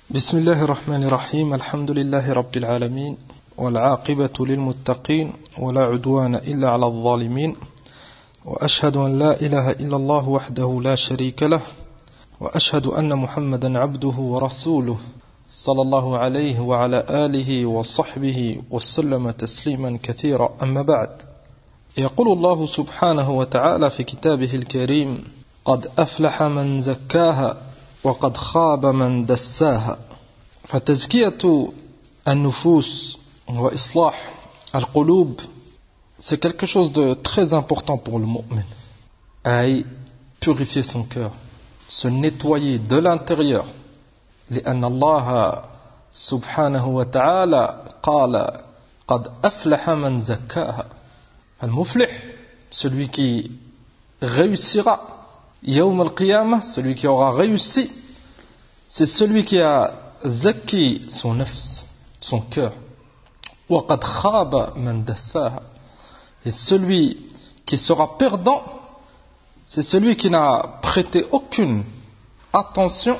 بسم الله الرحمن الرحيم الحمد لله رب العالمين والعاقبة للمتقين ولا عدوان إلا على الظالمين وأشهد أن لا إله إلا الله وحده لا شريك له وأشهد أن محمدا عبده ورسوله صلى الله عليه وعلى آله وصحبه وسلم تسليما كثيرا أما بعد يقول الله سبحانه وتعالى في كتابه الكريم قد أفلح من زكاها وقد خاب من دساها فتزكية النفوس وإصلاح القلوب c'est quelque chose de très important pour le mu'min à purifier son cœur, se nettoyer de l'intérieur لأن الله سبحانه وتعالى قال قد أفلح من زكاها المفلح celui qui réussira Yawm al-Qiyamah, celui qui aura réussi, c'est celui qui a zaki son nafs, son cœur. وَقَدْ خَابَ مَنْ دَسَّاهَا. Et celui qui sera perdant, c'est celui qui n'a prêté aucune attention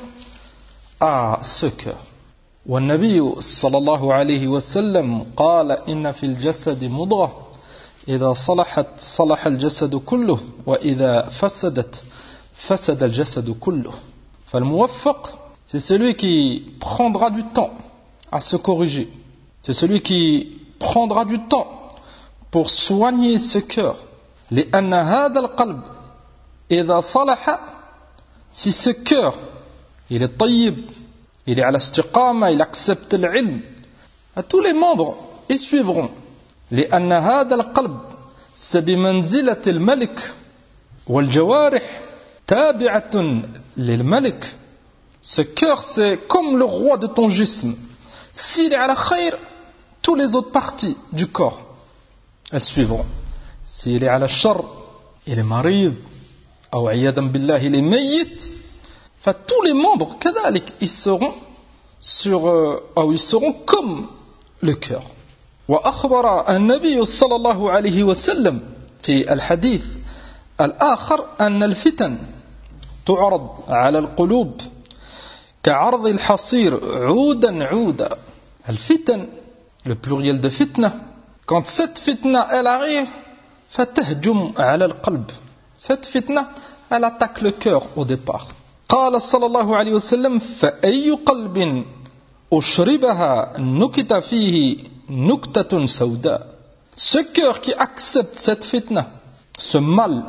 à ce cœur. والنبي صلى الله عليه وسلم قال إن في الجسد مضغة إذا صلحت صلح الجسد كله وإذا فسدت فسد الجسد كله. فالموفق, c'est celui qui prendra du temps à se corriger. C'est celui qui prendra du temps pour soigner ce cœur. لأن هذا القلب إذا صلح, si ce cœur il est طيب, il est à l'istiqama, il accepte l'ilm, tous les membres y suivront. لأن هذا القلب بمنزلة الملك والجوارح تابعة للملك. Ce cœur c'est comme le roi de ton jism. S'il est à la khayr, tous les autres parties du corps elles suivront. S'il est à la shar, il est marid, ou iyadan billah, il est mayyit, tous les membres كذلك ils seront ils seront comme le cœur. وأخبر النبي صلى الله عليه وسلم في الحديث الآخر أن الفتن تعرض على القلوب كعرض الحصير عودا عودا. الفتن, le pluriel de fitna, quand cette fitna elle arrive, فتهجم على القلب. Cette fitna elle attaque le cœur au départ. قال صلى الله عليه وسلم فأي قلب أشربها نكت فيه نكتة سوداء. Ce cœur qui accepte cette fitna, ce mal,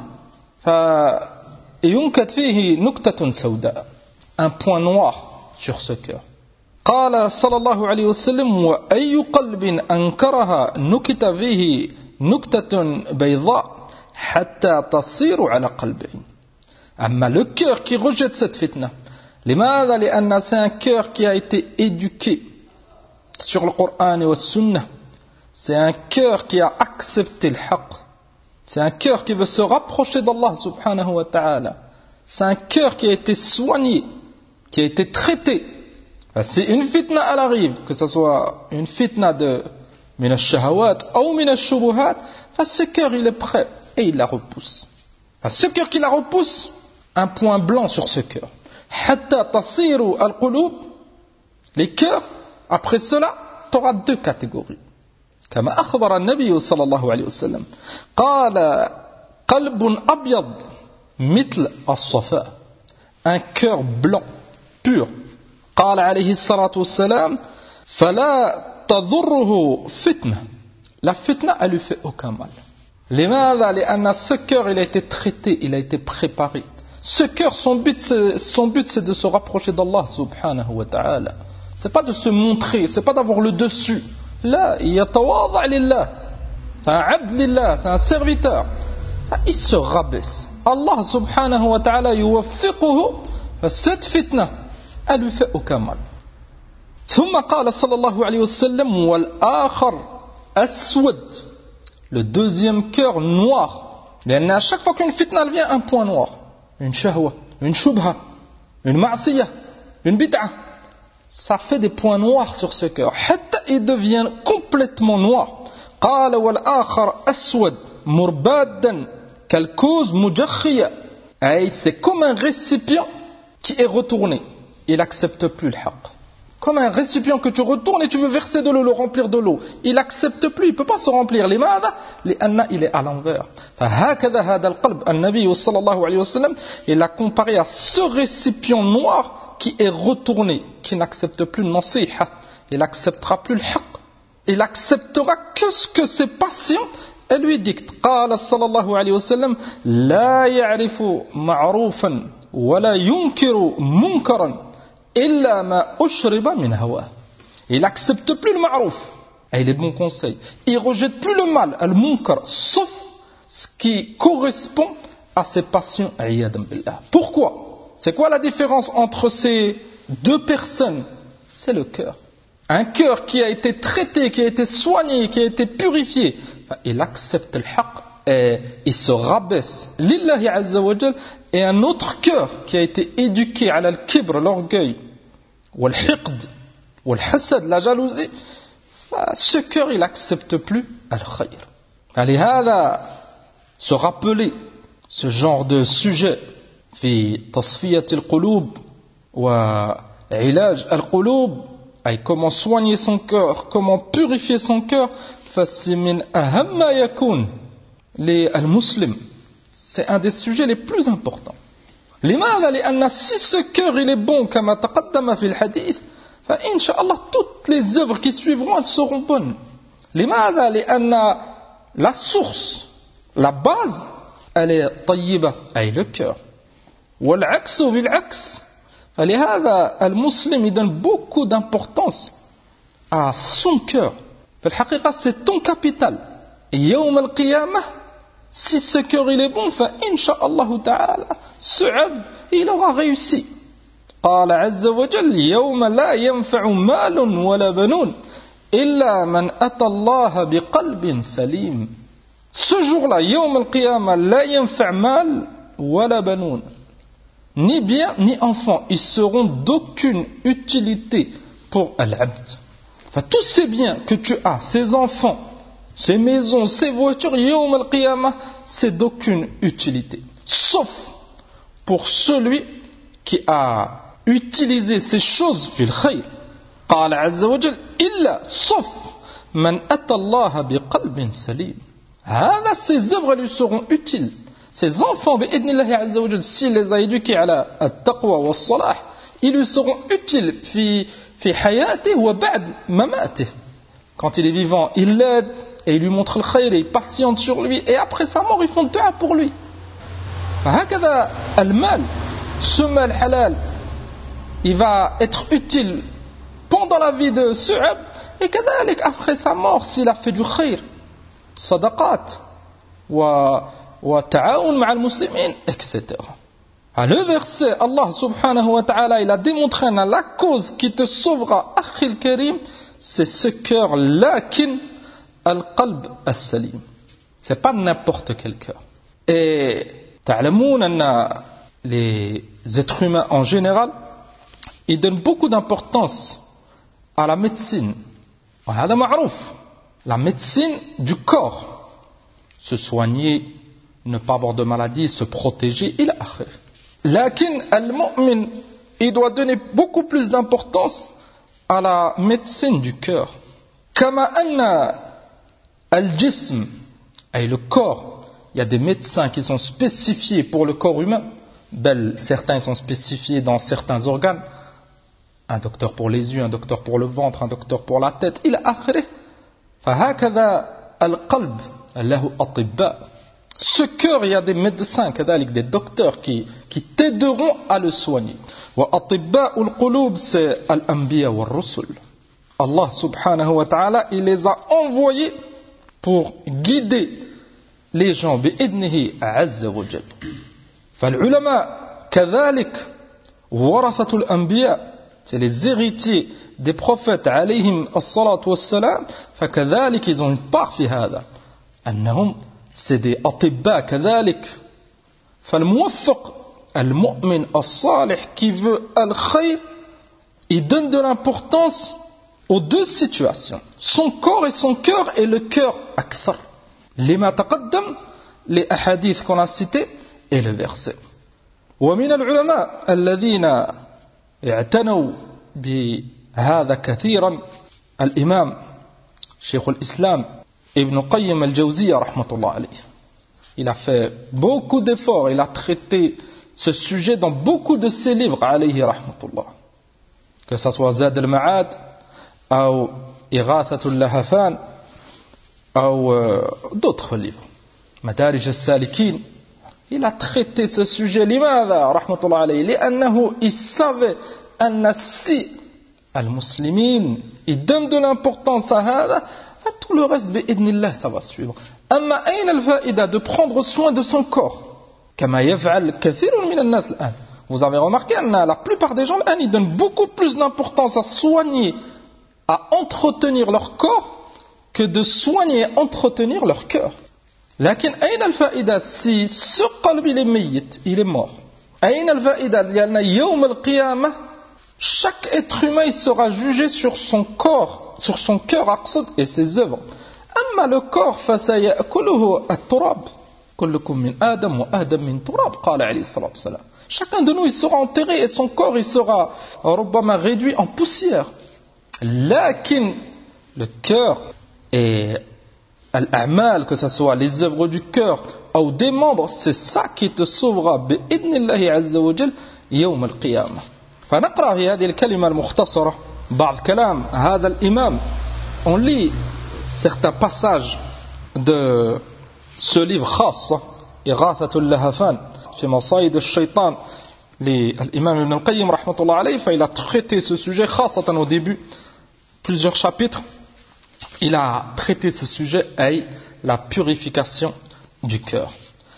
ينكت فيه نكتة سوداء, un point noir sur ce cœur. قال صلى الله عليه وسلم وأي قلب أنكرها نكت فيه نكتة بيضاء حتى تصير على قلبين. أما le cœur qui rejette cette fitna, لماذا؟ لأن c'est un cœur qui a été éduqué sur le Coran et la Sunna. C'est un cœur qui a accepté le haqq. C'est un cœur qui veut se rapprocher d'Allah subhanahu wa ta'ala. C'est un cœur qui a été soigné, qui a été traité. Si une fitna elle arrive, que ce soit une fitna de min al-shahawat ou min al-shubuhat, ce cœur il est prêt et il la repousse. Ce cœur qui la repousse, un point blanc sur ce cœur. Hatta tasiru al-qulub, les cœurs, après cela, tu auras deux catégories. كما أخبر النبي صلى الله عليه وسلم قال قلب أبيض مثل الصفاء, un cœur blanc pur. قال عليه الصلاة والسلام فلا تضره فتنة. La fitna elle lui fait aucun mal. لماذا؟ لأن ce cœur il a été traité, il a été préparé. Ce cœur son but c'est de se rapprocher d'Allah subhanahu wa ta'ala. C'est pas de se montrer, c'est pas d'avoir le dessus. Là, il y a tawadha' lillah. C'est un abd lillah, c'est un serviteur. Il se rabaisse. Allah subhanahu wa ta'ala yuwaffiquhu. Cette fitna, elle lui fait aucun mal. ثم قال صلى الله عليه وسلم والآخر أسود. Le deuxième cœur noir. لأن à chaque fois qu'une fitna elle vient, un point noir. Une shahwa, une shubha, une ma'siyah, une bid'ah. Ça fait des points noirs sur ce cœur. Hatta il devient complètement noir. قال والآخر أسود مربادا كالكوز مجخية. C'est comme un récipient qui est retourné. Il n'accepte plus le haqq. Comme un récipient que tu retournes et tu veux verser de l'eau, le remplir de l'eau. Il n'accepte plus, il ne peut pas se remplir. لماذا؟ لأن il est à l'envers. فهكذا هذا القلب. النبي صلى الله عليه وسلم, il l'a comparé à ce récipient noir qui est retourné, qui n'accepte plus le nasiha. Il n'acceptera plus le haqq. Il acceptera que ce que ses patients lui dictent. قال صلى الله عليه وسلم لا يعرف معروفا ولا ينكر منكرا إلا ما أشرب من هواه. Il n'accepte plus le ma'rouf et les bons conseils. Il rejette plus le mal, le munkar, sauf ce qui correspond à ses passions. Pourquoi? C'est quoi la différence entre ces deux personnes? C'est le cœur. Un cœur qui a été traité, qui a été soigné, qui a été purifié, il accepte le haqq et il se rabaisse lillahi azza wa jal. Et un autre cœur qui a été éduqué à al-kibr, l'orgueil, ou al-hiqd, ou al-hasad, la jalousie, ce cœur il n'accepte plus al-khayr. لهذا se rappeler ce genre de sujet في تصفية القلوب وعلاج القلوب, et comment soigner son cœur, comment purifier son cœur, فسي من أهم ما يكون للمسلم. C'est un des sujets les plus importants. لماذا؟ لأن si ce cœur il est bon كما تقدم في الحديث فإن شاء الله toutes les œuvres qui suivront elles seront bonnes. لماذا؟ لأن la source, la base, elle est طيبة, أي le cœur. والعكس بالعكس. فلهذا المسلم il donne beaucoup d'importance à son cœur. في الحقيقة c'est ton capital. يوم القيامة, si ce cœur il est bon, فإنشاءالله تعالى ce abd il aura réussi. قال عز وجل يوم لا ينفع مال ولا بنون إلا من أتى الله بقلب سليم. Ce jour-là, يوم القيامة, لا ينفع مال ولا بنون, ni bien ni enfants, ils seront d'aucune utilité pour l'abd. Enfin, tous ces biens que tu as, ces enfants, ces maisons, ces voitures, yawm al-qiyamah, c'est d'aucune utilité. Sauf pour celui qui a utilisé ces choses fil khayr. قال عز وجل إلا sauf من أتى الله بقلب سليم. هذا ces œuvres lui seront utiles. Ces enfants, بإذن الله عز وجل, s'il les a éduqués على التقوى والصلاح, ils lui seront utiles في حياته وبعد مماته. Quand il est vivant, il l'aide et il lui montre le khayr et il patiente sur lui, et après sa mort, ils font dua pour lui. فهكذا المال, ce mal halal, il va être utile pendant la vie de ce abd, et كذلك après sa mort, s'il a fait du khayr, صدقات وتعاون مع المسلمين, etc. Le verset, Allah subhanahu wa ta'ala, il a démontré la cause qui te sauvera, akhil karim, c'est ce cœur, lakin al-qalb as-salim. C'est pas n'importe quel cœur. Et ta'lamoun, les êtres humains en général, ils donnent beaucoup d'importance à la médecine. وهذا معروف. La médecine du corps. Se soigner, ne pas avoir de maladie, se protéger, il a akhir. Lakin al-mu'min, il doit donner beaucoup plus d'importance à la médecine du cœur. Kama anna al-jism, et le corps, il y a des médecins qui sont spécifiés pour le corps humain. Certains sont spécifiés dans certains organes. Un docteur pour les yeux, un docteur pour le ventre, un docteur pour la tête. Il a akhiré. Fahakada al-qalb, lahu atibba. Ce cœur, il y a des médecins, des docteurs qui t'aideront à le soigner. Wa atibba'u al-qulub, c'est al-anbiya wa al-rusul. Allah subhanahu wa ta'ala, il les a envoyés pour guider les gens bi'idnihi azza wa jal. Fal-ulama, kadhalik, warathatul anbiya, c'est les héritiers des prophètes alayhim as-salatu was-salam, fakadhalik, ils ont une part fi hada. Annahum, c'est des atibba kadhalik. Fal-muwaffiq, al-mu'min as-salih, qui veut al-khayr, il donne de l'importance aux deux situations, son corps et son cœur, et le cœur akthar. Lima taqaddam, les ahadiths qu'on a cités, et le verset. ومن العلماء الذين اعتنوا هذا كثيرا. الإمام شيخ الإسلام ابن قيم الجوزية رحمة الله عليه, il a fait beaucoup d'efforts, il a traité ce sujet dans beaucoup de ses livres عليه رحمة الله, que ça soit زاد المعاد أو إغاثة اللهفان أو d'autres livres, مدارج السالكين. Il a traité ce sujet. لماذا رحمة الله عليه؟ لأنه il savait أن si المسلمين ils donnent de l'importance à هذا, tout le reste بإذن الله ça va suivre. أما أين الفائدة de prendre soin de son corps كما يفعل كثير من الناس الآن. Vous avez remarqué que la plupart des gens الآن ils donnent beaucoup plus d'importance à soigner, à entretenir leur corps que de soigner et entretenir leur cœur. لكن أين الفائدة si ce قلب il est ميت, il est mort. أين الفائدة لأن يوم القيامة chaque être humain il sera jugé sur son corps, sur son cœur أقصد et ses œuvres. أما le corps فسيأكله التراب كلكم من آدم وآدم من تراب قال عليه الصلاة والسلام. Chacun de nous il sera enterré et son corps il sera ربما réduit en poussière. لكن le cœur et الأعمال, que ce soit les œuvres du cœur ou des membres, c'est ça qui te sauvera بإذن الله عز وجل يوم القيامة. فنقرأ في هذه الكلمة المختصرة بعض كلام هذا الإمام. On lit certains passages de ce livre خاص إغاثة اللهفان في مصايد الشيطان للإمام ابن القيم رحمة الله عليه. فإل a traité ce sujet خاصة au début, plusieurs chapitres. Il a traité ce sujet, أي la purification du cœur.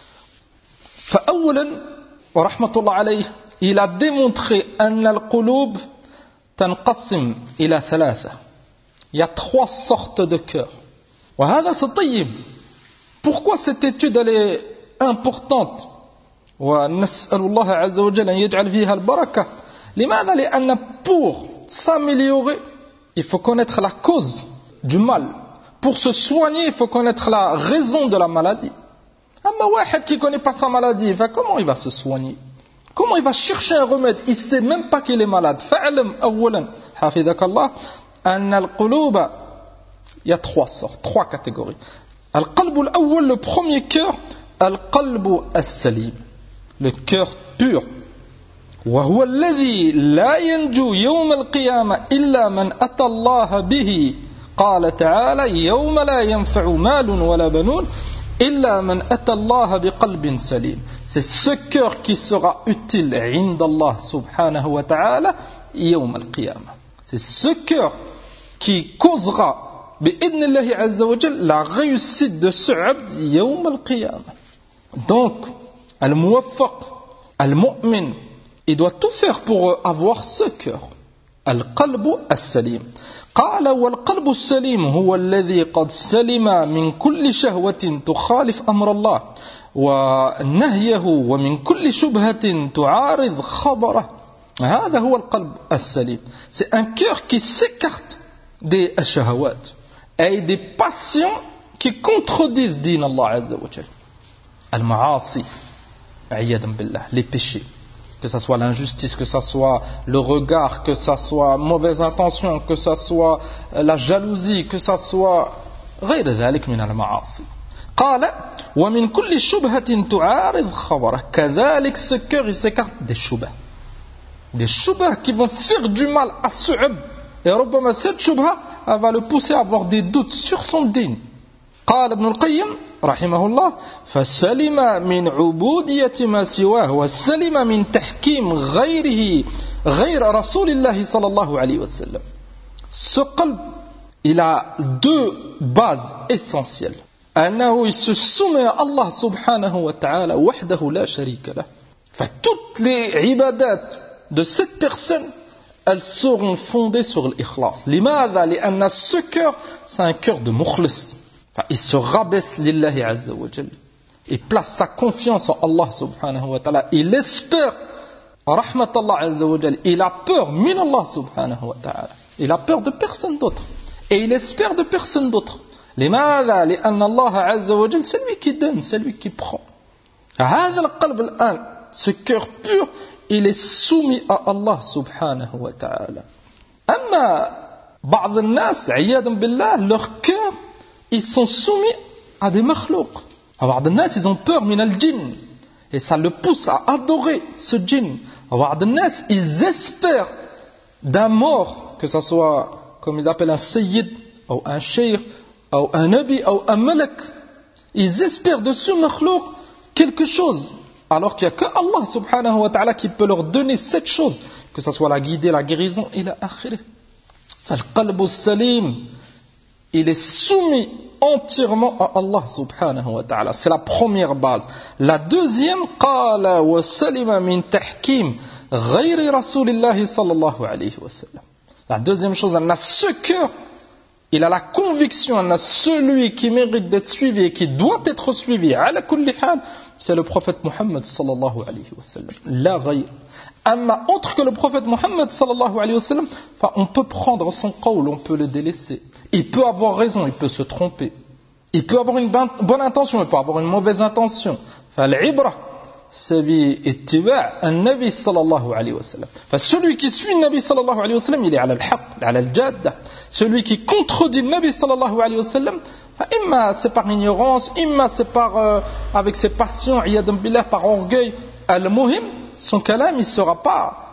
فأولا ورحمة الله عليه, il a démontré أن القلوب تنقسم إلى ثلاثة. Il y a trois sortes de cœurs. وهذا سطيب. Pourquoi cette étude elle est importante؟ ونسأل الله عز وجل أن يجعل فيها البركة. لماذا؟ لأن pour s'améliorer, il faut connaître la cause du mal. Pour se soigner, il faut connaître la raison de la maladie. أما واحد qui ne connaît pas sa maladie, comment il va se soigner? Comment il va chercher un remède? Il ne sait même pas qu'il est malade. فاعلم أولا حفظك الله أن القلوب, il y a trois sortes, trois catégories. القلب الأول, le premier cœur, القلب السليم, le cœur pur. وهو الذي لا ينجو يوم القيامة إلا من أتى الله به. قال تعالى يوم لا ينفع مال ولا بنون إلا من أتى الله بقلب سليم. C'est ce cœur qui sera utile عند الله سبحانه وتعالى يوم القيامة. C'est ce cœur qui causera بإذن الله عز وجل la réussite de ce abd يوم القيامة. Donc, الموفق, المؤمن, il doit tout faire pour avoir ce cœur. القلب السليم. قال والقلب السليم هو الذي قد سلم من كل شهوة تخالف أمر الله ونهيه ومن كل شبهة تعارض خبره. هذا هو القلب السليم. C'est un cœur qui s'écarte des shahawat et des passions qui contredisent din Allah Azza wa Jal. Al-ma'asi, aïyadan billah, les péchés. Que ça soit l'injustice, que ça soit le regard, que ça soit mauvaise intention, que ça soit la jalousie, que ça soit غير ذلك من المعاصي. قال ومن كل شبهة تعارض خبره. كذلك ce cœur il s'écarte des shubhah. Des shubhah qui vont faire du mal à ce abd. Et ربما cette shubha elle va le pousser à avoir des doutes sur son din. قال ابن القيم رحمه الله فسلم من عبودية ما سواه وسلم من تحكيم غيره غير رسول الله صلى الله عليه وسلم. Ce qalb, il a deux bases essentielles. أنه il se soumet à Allah subhanahu wa ta'ala وحده لا شريك له. Toutes les ibadat de cette personne, elles seront fondées sur l'ikhlas. لماذا؟ لأن ce cœur, c'est un cœur de mukhlis. Il se rabaisse lillahi azza wa jalla. Il place sa confiance en Allah subhanahu wa ta'ala. Il espère rahmat Allah azza wa jalla. Il a peur min Allah subhanahu wa ta'ala. Il a peur de personne d'autre. Et il espère de personne d'autre. لماذا؟ لأن الله عز وجل c'est lui qui donne, c'est lui qui prend. هذا القلب الآن, ce cœur pur, il est soumis à Allah subhanahu wa ta'ala. أما بعض الناس عياذا بالله leur cœur ils sont soumis à des makhlouq. بعض الناس ils ont peur من الجن et ça le pousse à adorer ce djinn. بعض الناس ils espèrent d'un mort, que ce soit comme ils appellent un sayyid ou un cheikh ou un nabi ou un malak, ils espèrent de ce makhlouq quelque chose, alors qu'il n'y a que Allah subhanahu wa ta'ala qui peut leur donner cette chose, que ce soit la guidée, la guérison et la akhirah. فالقلب السليم, il est soumis entièrement à Allah subhanahu wa ta'ala. C'est la première base. La deuxième, قال وسلم من تحكيم غير رسول الله صلى الله عليه وسلم. La deuxième chose, on a ce cœur, il a la conviction, on a celui qui mérite d'être suivi et qui doit être suivi, ala kulli hal, c'est le prophète Muhammad sallallahu alayhi wa sallam. La ghayr. Amma, autre que le prophète Muhammad sallallahu alayhi wa sallam, on peut prendre son qawl, on peut le délaisser. Il peut avoir raison, il peut se tromper. Il peut avoir une bonne intention, il peut avoir une mauvaise intention. L'ibra, c'est ittiba' an-nabi sallallahu alayhi wa sallam. Celui qui suit le nabi sallallahu alayhi wa sallam, il est ala al-haq, ala al-jadda. Celui qui contredit le nabi sallallahu alayhi wa sallam, imma c'est par ignorance, imma c'est par avec ses passions, iyadam billah, par orgueil. Al-muhim, son kalam, il sera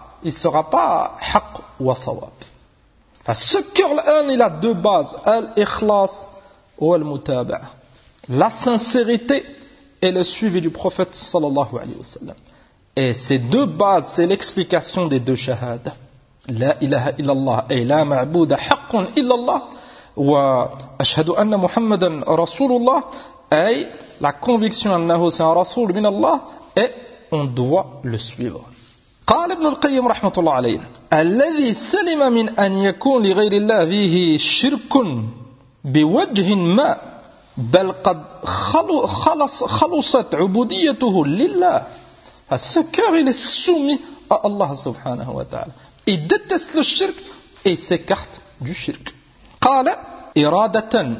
pas haq wa sawab. Ce cœur-là, il a deux bases, al-ikhlas ou al-mutaba'a. La sincérité et le suivi du prophète sallallahu alayhi wa sallam. Et ces deux bases, c'est l'explication des deux shahadas. La ilaha illallah et la ma'bouda haqqun illallah wa ashhadu anna muhammadan rasulullah, et la conviction annahu c'est un rasoul min Allah, et on doit le suivre. قال ابن القيم رحمة الله عليه الذي سلم من أن يكون لغير الله فيه شرك بوجه ما بل قد خلصت عبوديته لله. Ce cœur, il est soumis à Allah subhanahu wa ta'ala. Il déteste le shirk et il s'écarte du shirk. قال إرادة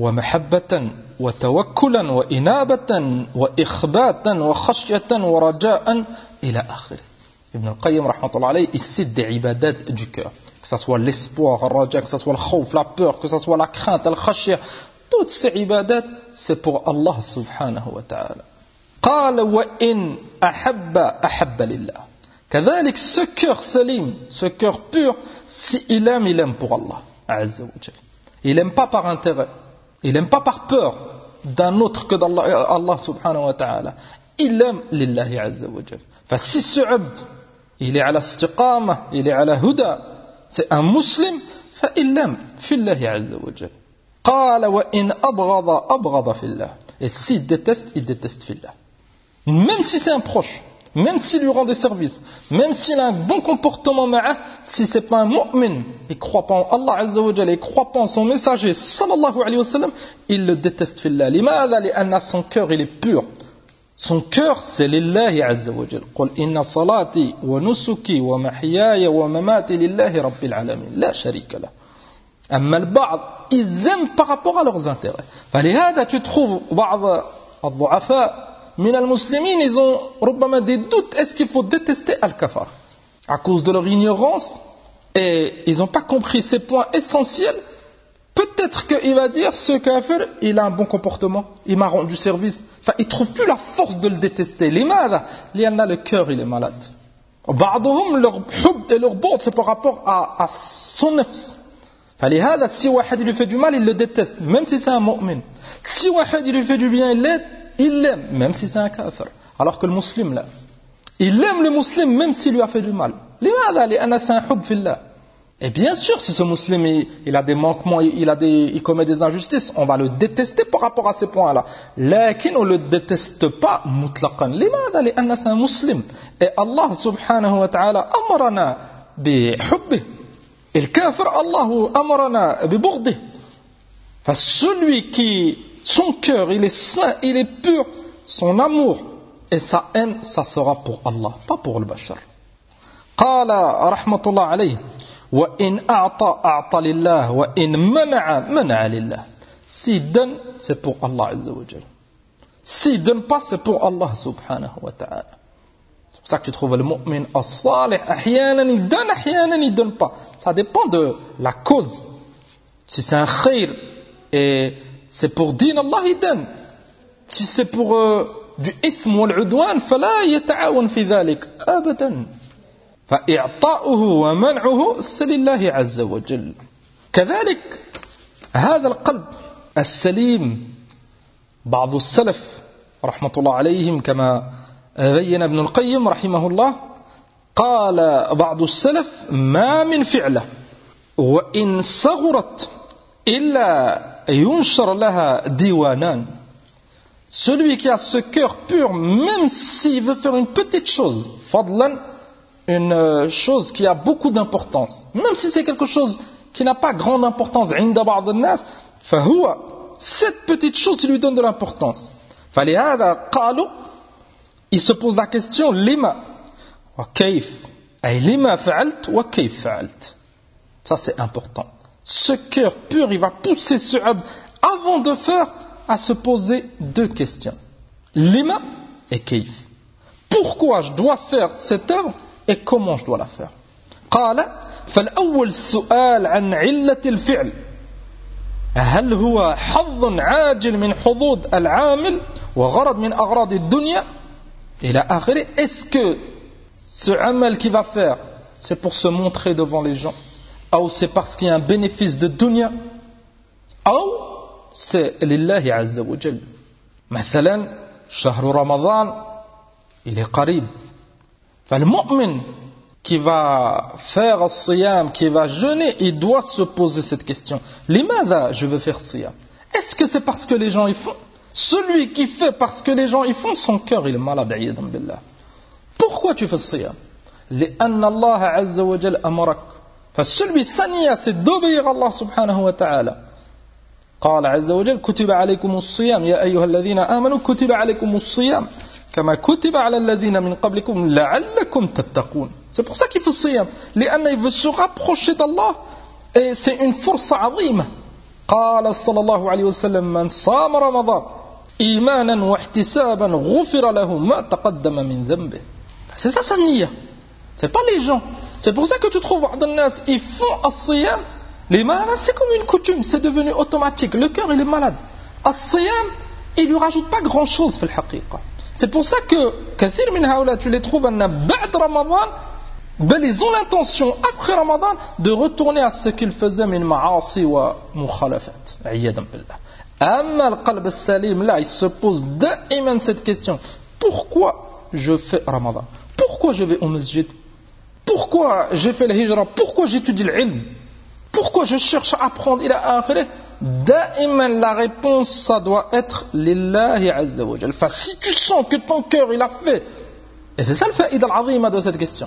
ومحبة وتوكلا وإنابة وإخباتا وخشية ورجاء إلى آخره. Ibn al-Qayyim rahmatullah alayhi, il cite des ibadat du cœur, que ce soit l'espoir, le raja, que ce soit le khawf, la peur, que ce soit la crainte, le khashiyah. Toutes ces ibadat, c'est pour Allah subhanahu wa ta'ala. قال وإن أحب أحب لله. كذلك ce cœur salim, ce cœur pur, si il aime pour Allah azza wa jalla. Il aime pas par intérêt, il aime pas par peur d'un autre que d'Allah, Allah subhanahu wa ta'ala. Il aime lillahi azza wa jalla. Si ce abd, il est à la istiqama, il est à la huda, c'est un musulman, il aime fillahi azza wa jalla. قال وإن أبغض أبغض في الله. Et s'il déteste, il déteste fillah. Même si c'est un proche, même s'il lui rend des services, même s'il a un bon comportement ma'ah, si c'est pas un mu'min, il croit pas en Allah azza wa jalla, il croit pas en son messager sallallahu alayhi wa sallam, il le déteste fillah. لماذا؟ لأن son cœur il est pur. Son cœur c'est lillahi azza wa jalla. قل إن صلاتي ونسكي ومحياي ومماتي لله رب العالمين لا شريك له. أما البعض ils aiment par rapport à leurs intérêts. فلهذا tu trouves بعض الضعفاء من المسلمين, ils ont ربما des doutes, est-ce qu'il faut détester al-kafar à cause de leur ignorance, et ils n'ont pas compris ces points essentiels. Peut-être qu'il va dire ce kafir, il a un bon comportement, il m'a rendu service, enfin il ne trouve plus la force de le détester. لماذا؟ لأن le cœur il est malade. بعضهم leur hub et leur bord c'est par rapport à son nafs. فلهذا si واحد lui fait du mal, il le déteste, même si c'est un mu'min. Si واحد lui fait du bien, il l'aime, même si c'est un kafir. Alors que le musulman là, il aime le musulman même s'il lui a fait du mal. لماذا؟ لأن c'est un hub fillah. Et bien sûr, si ce musulman il a des manquements, il commet des injustices, on va le détester par rapport à ces points-là. لكن on le déteste pas mutlaqan. لماذا؟ لأن c'est un musulman. Et Allah subhanahu wa ta'ala أمرنا بحبه. Et le kafir, Allah أمرنا ببغضه. Celui qui, son cœur, il est saint, il est pur, son amour et sa haine, ça sera pour Allah, pas pour le bashar. قال رحمة الله عليه وإن أعطى أعطى لله وإن منع منع لله. S'il donne, c'est pour Allah azza wa jalla. S'il donne pas, c'est pour Allah subhanahu wa ta'ala. pour ça que tu trouves le mu'min as-salih, ahyanan il donne pas. Ça dépend de la cause. Si c'est un khayr et c'est pour din Allah, il donne. Si c'est pour du ithm wal udwan, fala yata'awan fi dhalik abadan. فإعطاؤه ومنعه لله عز وجل. كذلك هذا القلب السليم بعض السلف رحمة الله عليهم كما بين ابن القيم رحمه الله قال بعض السلف ما من فعله وإن صغرت إلا ينشر لها ديوانان. Celui qui a ce cœur pur, même s'il veut faire une petite chose, fadlan, une chose qui a beaucoup d'importance, même si c'est quelque chose qui n'a pas grande importance, عند بعض الناس, فهو, cette petite chose, il lui donne de l'importance. فلهذا قالوا, il se pose la question, لما وكيف, أي لما فعلت وكيف فعلت. Ça c'est important. Ce cœur pur, il va pousser ce abd, avant de faire, à se poser deux questions. Lima et كيف. Pourquoi je dois faire cette œuvre et comment je dois la faire. قال فالأول السؤال عن علة الفعل هل هو حظ عاجل من حظوظ العامل وغرض من أغراض الدنيا إلى آخره. Est-ce que ce amal qu'il va faire c'est pour se montrer devant les gens ou c'est parce qu'il y a un bénéfice de dunya ou c'est lillahi azza wa jal. مثلا شهر رمضان il est قريب. Le mu'min qui va faire as-siyam, qui va jeûner, il doit se poser cette question. Limadha je veux faire siyam? Est-ce que c'est parce que les gens y font? Celui qui fait parce que les gens y font, son cœur il est malade. Pourquoi tu fais siyam? لأن الله عز وجل أمرك. فcelui sania c'est d'obéir Allah subhanahu wa ta'ala. قال عز وجل كتب عليكم الصيام يا أيها الذين آمنوا كتب عليكم الصيام كما كتب على الذين من قبلكم لعلكم تتقون. C'est pour ça qu'il fait siyam. لأنه il veut se rapprocher d'Allah et c'est une force عظيمة. قال صلى الله عليه وسلم من صام رمضان إيمانا واحتسابا غفر له ما تقدم من ذنبه. C'est ça sa niya. C'est pas les gens. C'est pour ça que tu trouves بعض الناس ils font as-siyam. Les malades c'est comme une coutume, c'est devenu automatique. Le cœur il est malade. As-siyam il lui rajoute pas grand chose في الحقيقة. C'est pour ça que كثير من هؤلاء tu les trouves أن بعد رمضان بل ils ont l'intention après Ramadan de retourner à ce qu'ils faisaient من معاصي ومخالفات عياذا بالله. أما القلب السليم là il se pose دائما cette question. Pourquoi je fais Ramadan? Pourquoi je vais au masjid? Pourquoi j'ai fait le hijra? Pourquoi j'étudie l'ilm? Pourquoi je cherche à apprendre إلى آخره? دائما la réponse ça doit être lillahi azza wa jal. Enfin, si tu sens que ton cœur il a fait, et c'est ça le faïda al-azima de cette question.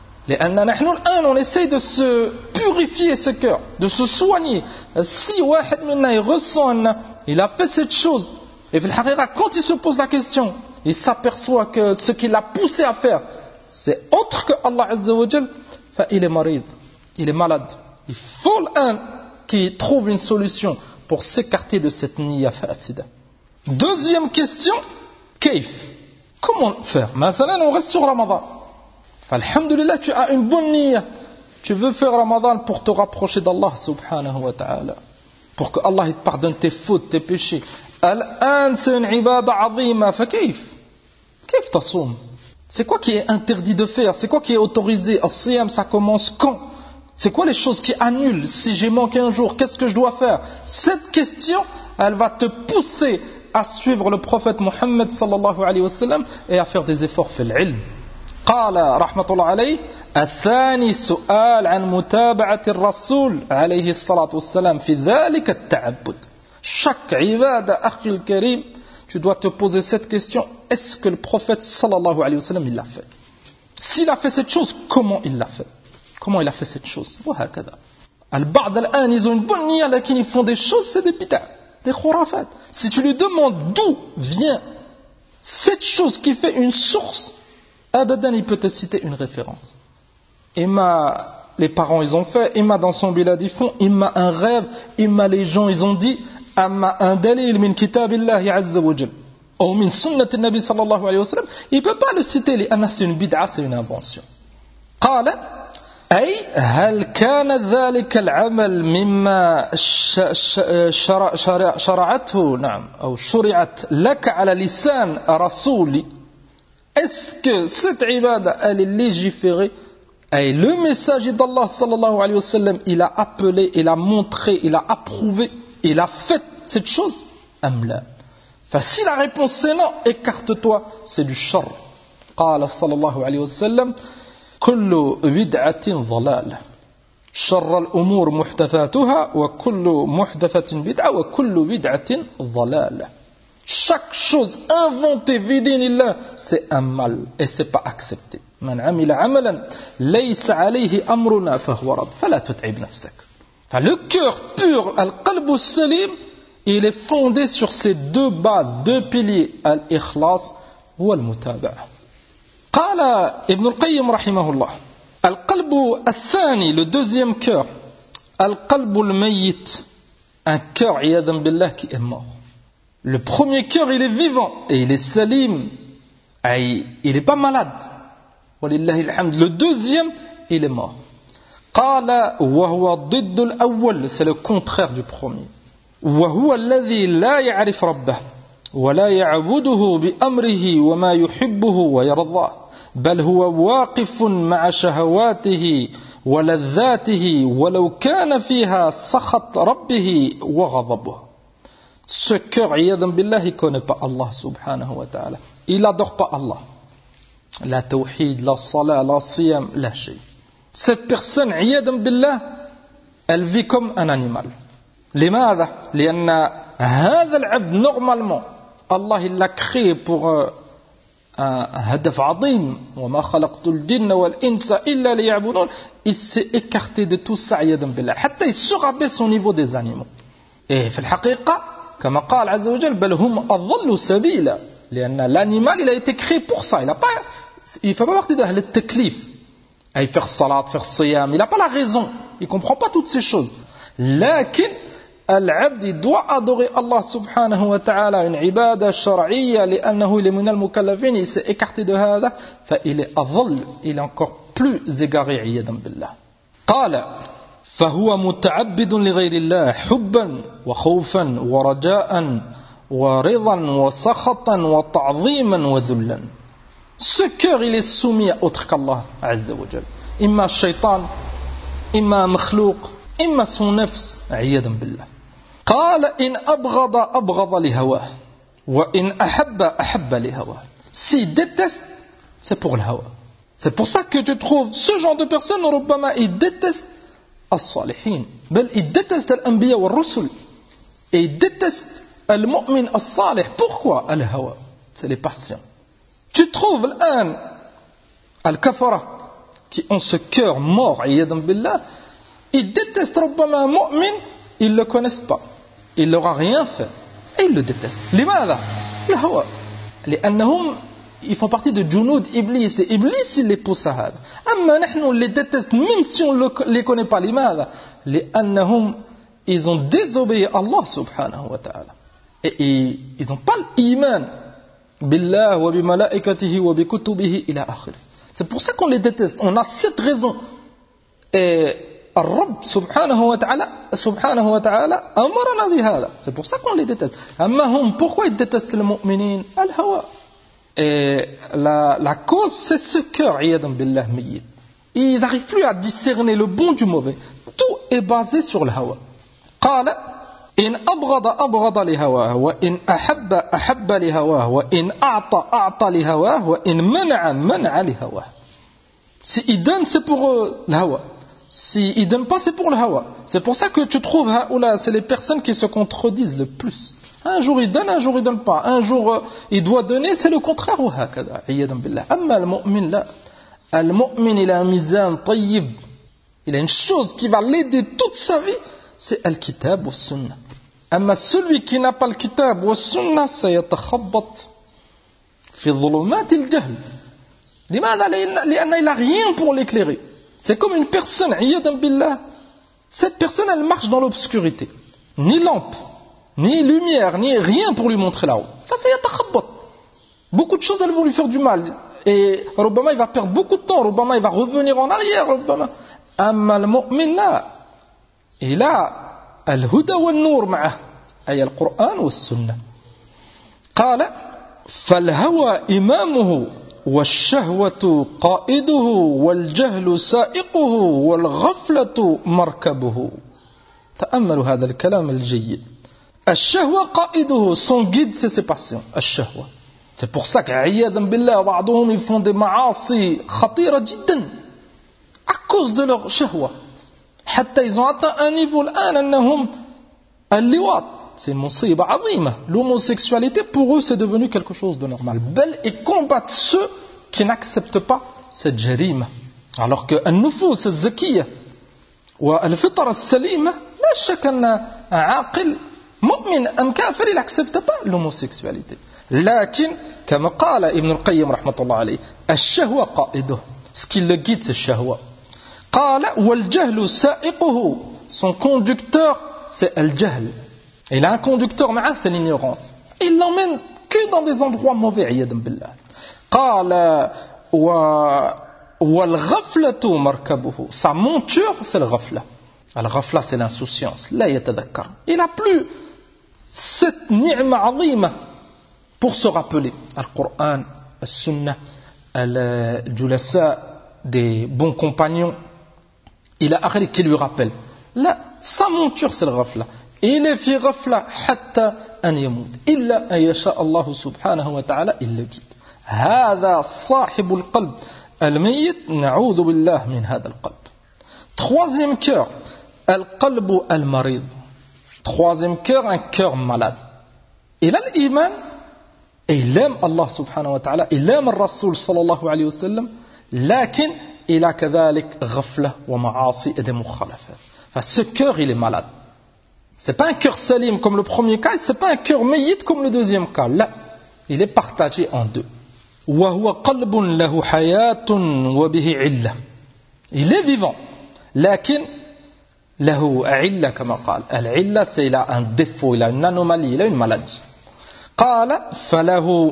لأن نحن الآن on essaye de se purifier ce cœur, de se soigner. Si واحد منا il ressent il a fait cette chose et في الحقيقة quand il se pose la question il s'aperçoit que ce qui l'a poussé à faire c'est autre que Allah azza wa jal, il est marid, il est malade. Il faut un qui trouve une solution pour s'écarter de cette niya fasida. Deuxième question, كيف? Comment faire? Maintenant, on reste sur Ramadan. Alhamdulillah, tu as une bonne niya. Tu veux faire Ramadan pour te rapprocher d'Allah subhanahu wa ta'ala. Pour que Allah te pardonne tes fautes, tes péchés. Al-an, c'est une ibada azima. فكيف? كيف تصوم? C'est quoi qui est interdit de faire? C'est quoi qui est autorisé? As-siyam, ça commence quand? C'est quoi les choses qui annulent? Si j'ai manqué un jour, qu'est-ce que je dois faire? Cette question, elle va te pousser à suivre le prophète Mohammed sallallahu alayhi wa sallam et à faire des efforts في العلم. قال رحمة الله عليه الثاني سؤال عن متابعة الرسول عليه الصلاة والسلام في ذلك التعبد. Chaque ibada, أخي الكريم, tu dois te poser cette question. Est-ce que le prophète sallallahu alayhi wa sallam il l'a fait? S'il a fait cette chose, comment il l'a fait? Comment il a fait cette chose? وهكذا. البعض الآن ils ont une bonne niya لكن ils font des choses, c'est des bid'a, des khurafat. Si tu lui demandes d'où vient cette chose qui fait une source, abadan il peut te citer une référence. Imma les parents ils ont fait, imma dans son bilad ils font, imma un rêve, imma les gens ils ont dit, amma un dalil min kitabillahi azza wa jal. ou min sunnat al-nabi sallallahu alayhi wa sallam, il ne peut pas le citer, لأن c'est une bid'a, c'est une invention. قال أي هل كان ذلك العمل مما شرعته نعم أو شرعت لك على لسان رسولي. Est-ce que cette ibada elle est légiférée et le messager d'Allah sallallahu alayhi wa sallam il a appelé, il a montré, il a approuvé, il a fait cette chose? Am la. Enfin, si la réponse c'est non, écarte-toi, c'est du shar. قال صلى الله عليه وسلم كل بدعة ضلالة شر الأمور محدثاتها وكل محدثة بدعة وكل بدعة ضلالة. Chaque chose inventée bidinillah, c'est un mal et c'est pas accepté. من عمل عملا ليس عليه أمرنا فهو رد فلا تتعب نفسك. Le cœur pur, al-qalb salim, il est fondé sur ces deux bases, deux piliers, al-ikhlas ou al-mutaba'a. قال ابن القيم رحمه الله القلب الثاني, le deuxième cœur, القلب الميت, un cœur عياذا بالله qui est mort. Le premier cœur il est vivant et il est salim, il n'est pas malade. ولله الحمد. Le deuxième il est mort. قال وهو ضد الأول, c'est le contraire du premier. وهو الذي لا يعرف ربه ولا يعبده بأمره وما يحبه ويرضاه بل هو واقف مع شهواته ولذاته ولو كان فيها سخط ربه وغضبه. Ce cœur, عياذا بالله, il ne connaît pas Allah subhanahu wa ta'ala. Il n'adore pas Allah. La tawhid, la salat, la siyam, la shay. Cette personne, عياذا بالله, elle vit comme un animal. لماذا؟ لأن هذا العبد normalement Allah il l'a créé pour un hadaf عظيم وما خلقت الجن والإنس إلا ليعبدون. Il s'est écarté de tout ça عياذا بالله حتى il se rabaisse au niveau des animaux. Et في الحقيقة كما قال عز وجل بل هم أضل سبيلا لأن l'animal il a été créé pour ça. Il fait pas partie de التكليف أي faire salat, faire siyam. Il n'a pas la raison, il comprend pas toutes ces choses. لكن العبد doit adorer Allah subhanahu wa ta'ala une ibada shar'iyya لأنه il est من المكلفين. Il s'est écarté de هذا فإل est أضل, il est encore plus égaré عياذا بالله. قال فهو متعبد لغير الله حبا وخوفا ورجاء ورضا وسخطا وتعظيما وذلا. Ce cœur il est soumis à autre qu'Allah azza wa jal. إما الشيطان إما مخلوق إما son nafs عياذا بالله. قال إن أبغض لهواه وإن أحب لهواه. S'il déteste, c'est pour le hawa. C'est pour ça que tu trouves ce genre de personnes, ربما ils détestent الصالحين بل ils détestent الأنبياء والرسل et ils détestent المؤمن الصالح. Pourquoi? الهوى, c'est les passions. Tu trouves الآن الكفرة qui ont ce cœur mort عياذا بالله, ils détestent ربما مؤمن, ils ne le connaissent pas, il leur a rien fait et ils le détestent. لماذا؟ الهوى. لأنهم ils font partie de Junud Iblis et Iblis il les pousse à هذا. أما نحن on les déteste même si on ne les connaît pas. لماذا؟ لأنهم ils ont désobéi à Allah subhanahu wa ta'ala et ils n'ont pas l'iman billah wa bi malaikatihi wa bi kutubihi ila akhir. C'est pour ça qu'on les déteste. On a cette raison. Et الرب سبحانه وتعالى أمرنا بهذا. C'est pour ça qu'on les déteste. أما هم, pourquoi ils détestent les mu'minines? الهوى. Et la cause c'est ce cœur عياذا بالله ميت. Ils n'arrivent plus à discerner le bon du mauvais. Tout est basé sur le hawa. قال إن أبغض لهواه وإن أحب لهواه وإن أعطى لهواه وإن منع لهواه. Si il donne c'est pour le hawa. Si il donne pas c'est pour le hawa. C'est pour ça que tu trouves haoula, c'est les personnes qui se contredisent le plus. Un jour il donne, un jour il donne pas. Un jour il doit donner, c'est le contraire. وهكذا عياذا بالله. أما المؤمن لا. المؤمن il a un mizan طيب. Il a une chose qui va l'aider toute sa vie, c'est al-kitab wa sunnah. أما celui qui n'a pas le kitab wa sunnah سيتخبط في ظلمات الجهل. لماذا؟ لأن il n'a rien pour l'éclairer. C'est comme une personne, عياذا بالله. Cette personne elle marche dans l'obscurité. Ni lampe, ni lumière, ni rien pour lui montrer la route. Beaucoup de choses, elles vont lui faire du mal. Et ربما il va perdre beaucoup de temps, ربما il va revenir en arrière, ربما. أما المؤمن لا. Il a الهدى والنور معه أي القرآن والسنة. قال فالهوى إمامه والشهوة قائده والجهل سائقه والغفلة مركبه. تأملوا هذا الكلام الجيد. الشهوة قائده, son guide c'est ses passions. الشهوة. C'est pour ça qu'عياذا بالله بعضهم ils font des معاصي خطيرة جدا à cause de leur شهوة. حتى ils ont atteint un niveau الآن أنهم اللواط. C'est une مصيبة عظيمة. L'homosexualité pour eux c'est devenu quelque chose de normal. بل ils combattent ceux qui n'acceptent pas cette جريمة. Alors que النفوس الزكية والفطرة السليمة لا شك أن عاقل مؤمن أم كافر il n'accepte pas l'homosexualité. لكن كما قال ابن القيم رحمة الله عليه الشهوة قائده. Ce qui le guide c'est الشهوة. قال والجهل سائقه. Son conducteur c'est الجهل. Il a un conducteur معه c'est l'ignorance. Il l'emmène que dans des endroits mauvais عياذا بالله. قال والغفلة مركبه. Sa monture c'est le غفلة. الغفلة c'est l'insouciance. لا يتذكر. Il n'a plus cette نعمة عظيمة pour se rappeler Al-Qur'an, Al-Sunnah, Al-Julasa, des bons compagnons. Il a Akhri qui lui rappelle. Là, sa monture c'est le ghafla. Il est fi ghafla hatta an yamout. Illa an yasha Allah subhanahu wa ta'ala illa guide. هذا صاحب القلب الميت نعوذ بالله من هذا القلب. Troisième cœur, القلب المريض. Troisième cœur, un cœur malade. Il a l'iman et il aime Allah subhanahu wa ta'ala, il aime le Rasoul sallallahu alayhi wa sallam, لكن il a كذلك غفلة ومعاصي et des mukhalafat. Enfin, ce cœur, il est malade. C'est pas un cœur salim comme le premier cas, c'est pas un cœur mayyit comme le deuxième cas. Là, il est partagé en deux. وهو قلب له حياة وبه علة. Il est vivant, لكن له علة كما قال. العلة c'est il a un défaut, il a une anomalie, il a une maladie. قال فله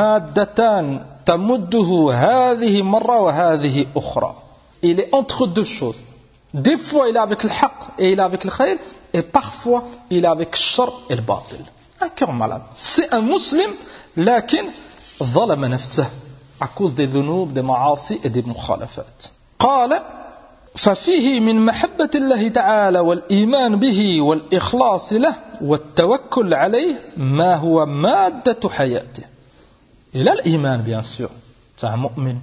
مادتان تمده هذه مرة وهذه أخرى. Il est entre deux choses. Des fois il est avec le haqq et il est avec le khayr, et parfois il est avec le shar et le batil. Un cœur malade. C'est un musulman, لكن ظلم نفسه à cause des ذنوب, des معاصي et des مخالفات. قال ففيه من محبة الله تعالى والإيمان به والإخلاص له والتوكل عليه ما هو مادة حياته. Il a l'Iman bien sûr, c'est un mu'min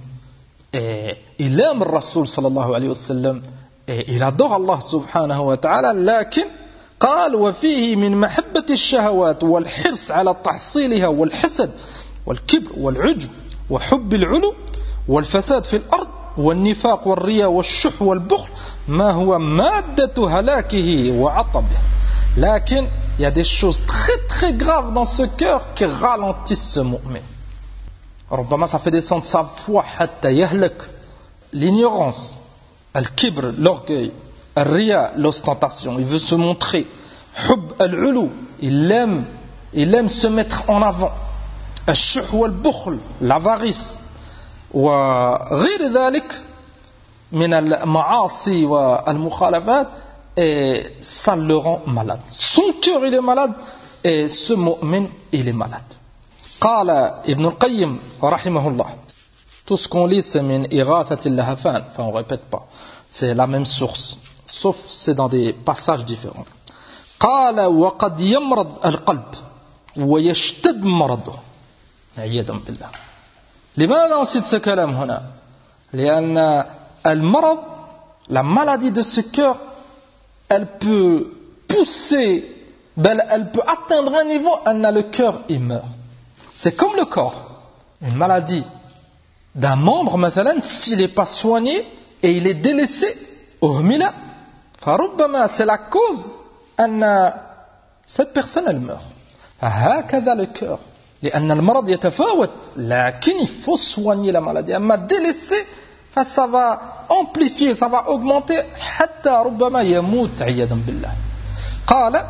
et il aime le Rasoul sallallahu alayhi wa sallam et il adore Allah subhanahu wa ta'ala, لكن قال وفيه من محبة الشهوات والحرص على تحصيلها والحسد والكبر والعجب وحب العلو والفساد في الأرض والنفاق والرياء والشح والبخل ما هو مادة هلاكه وعطبه. لكن il y a des choses très très graves dans ce cœur qui ralentissent ce mu'min. ربما ça fait descendre sa foi حتى يهلك. L'ignorance, al-kibr, l'orgueil, al-riya, l'ostentation, il veut se montrer. حب العلو, il aime se mettre en avant. الشح والبخل, l'avarice. وغير ذلك من المعاصي والمخالفات, et ça le rend malade. Son cœur il est malade et ce mu'min il est malade. قال ابن القيم رحمه الله. Tout ce qu'on lit c'est من إغاثة اللهفان, enfin on répète pas, c'est la même source, sauf c'est dans des passages différents. قال وقد يمرض القلب ويشتد مرضه عياذا بالله. لماذا نصيد ce كلام هنا؟ لأن المرض, la maladie de ce cœur, elle peut pousser, elle peut atteindre un niveau où le cœur il meurt. C'est comme le corps. Une maladie d'un membre, مثلا, s'il n'est pas soigné et il est délaissé, أهمل, فربما c'est la cause أن cette personne elle meurt. هكذا le cœur. لأن المرض يتفاوت, لكن il faut soigner la maladie. أما délaisser, ça va amplifier, ça va augmenter حتى ربما يموت عياذا بالله.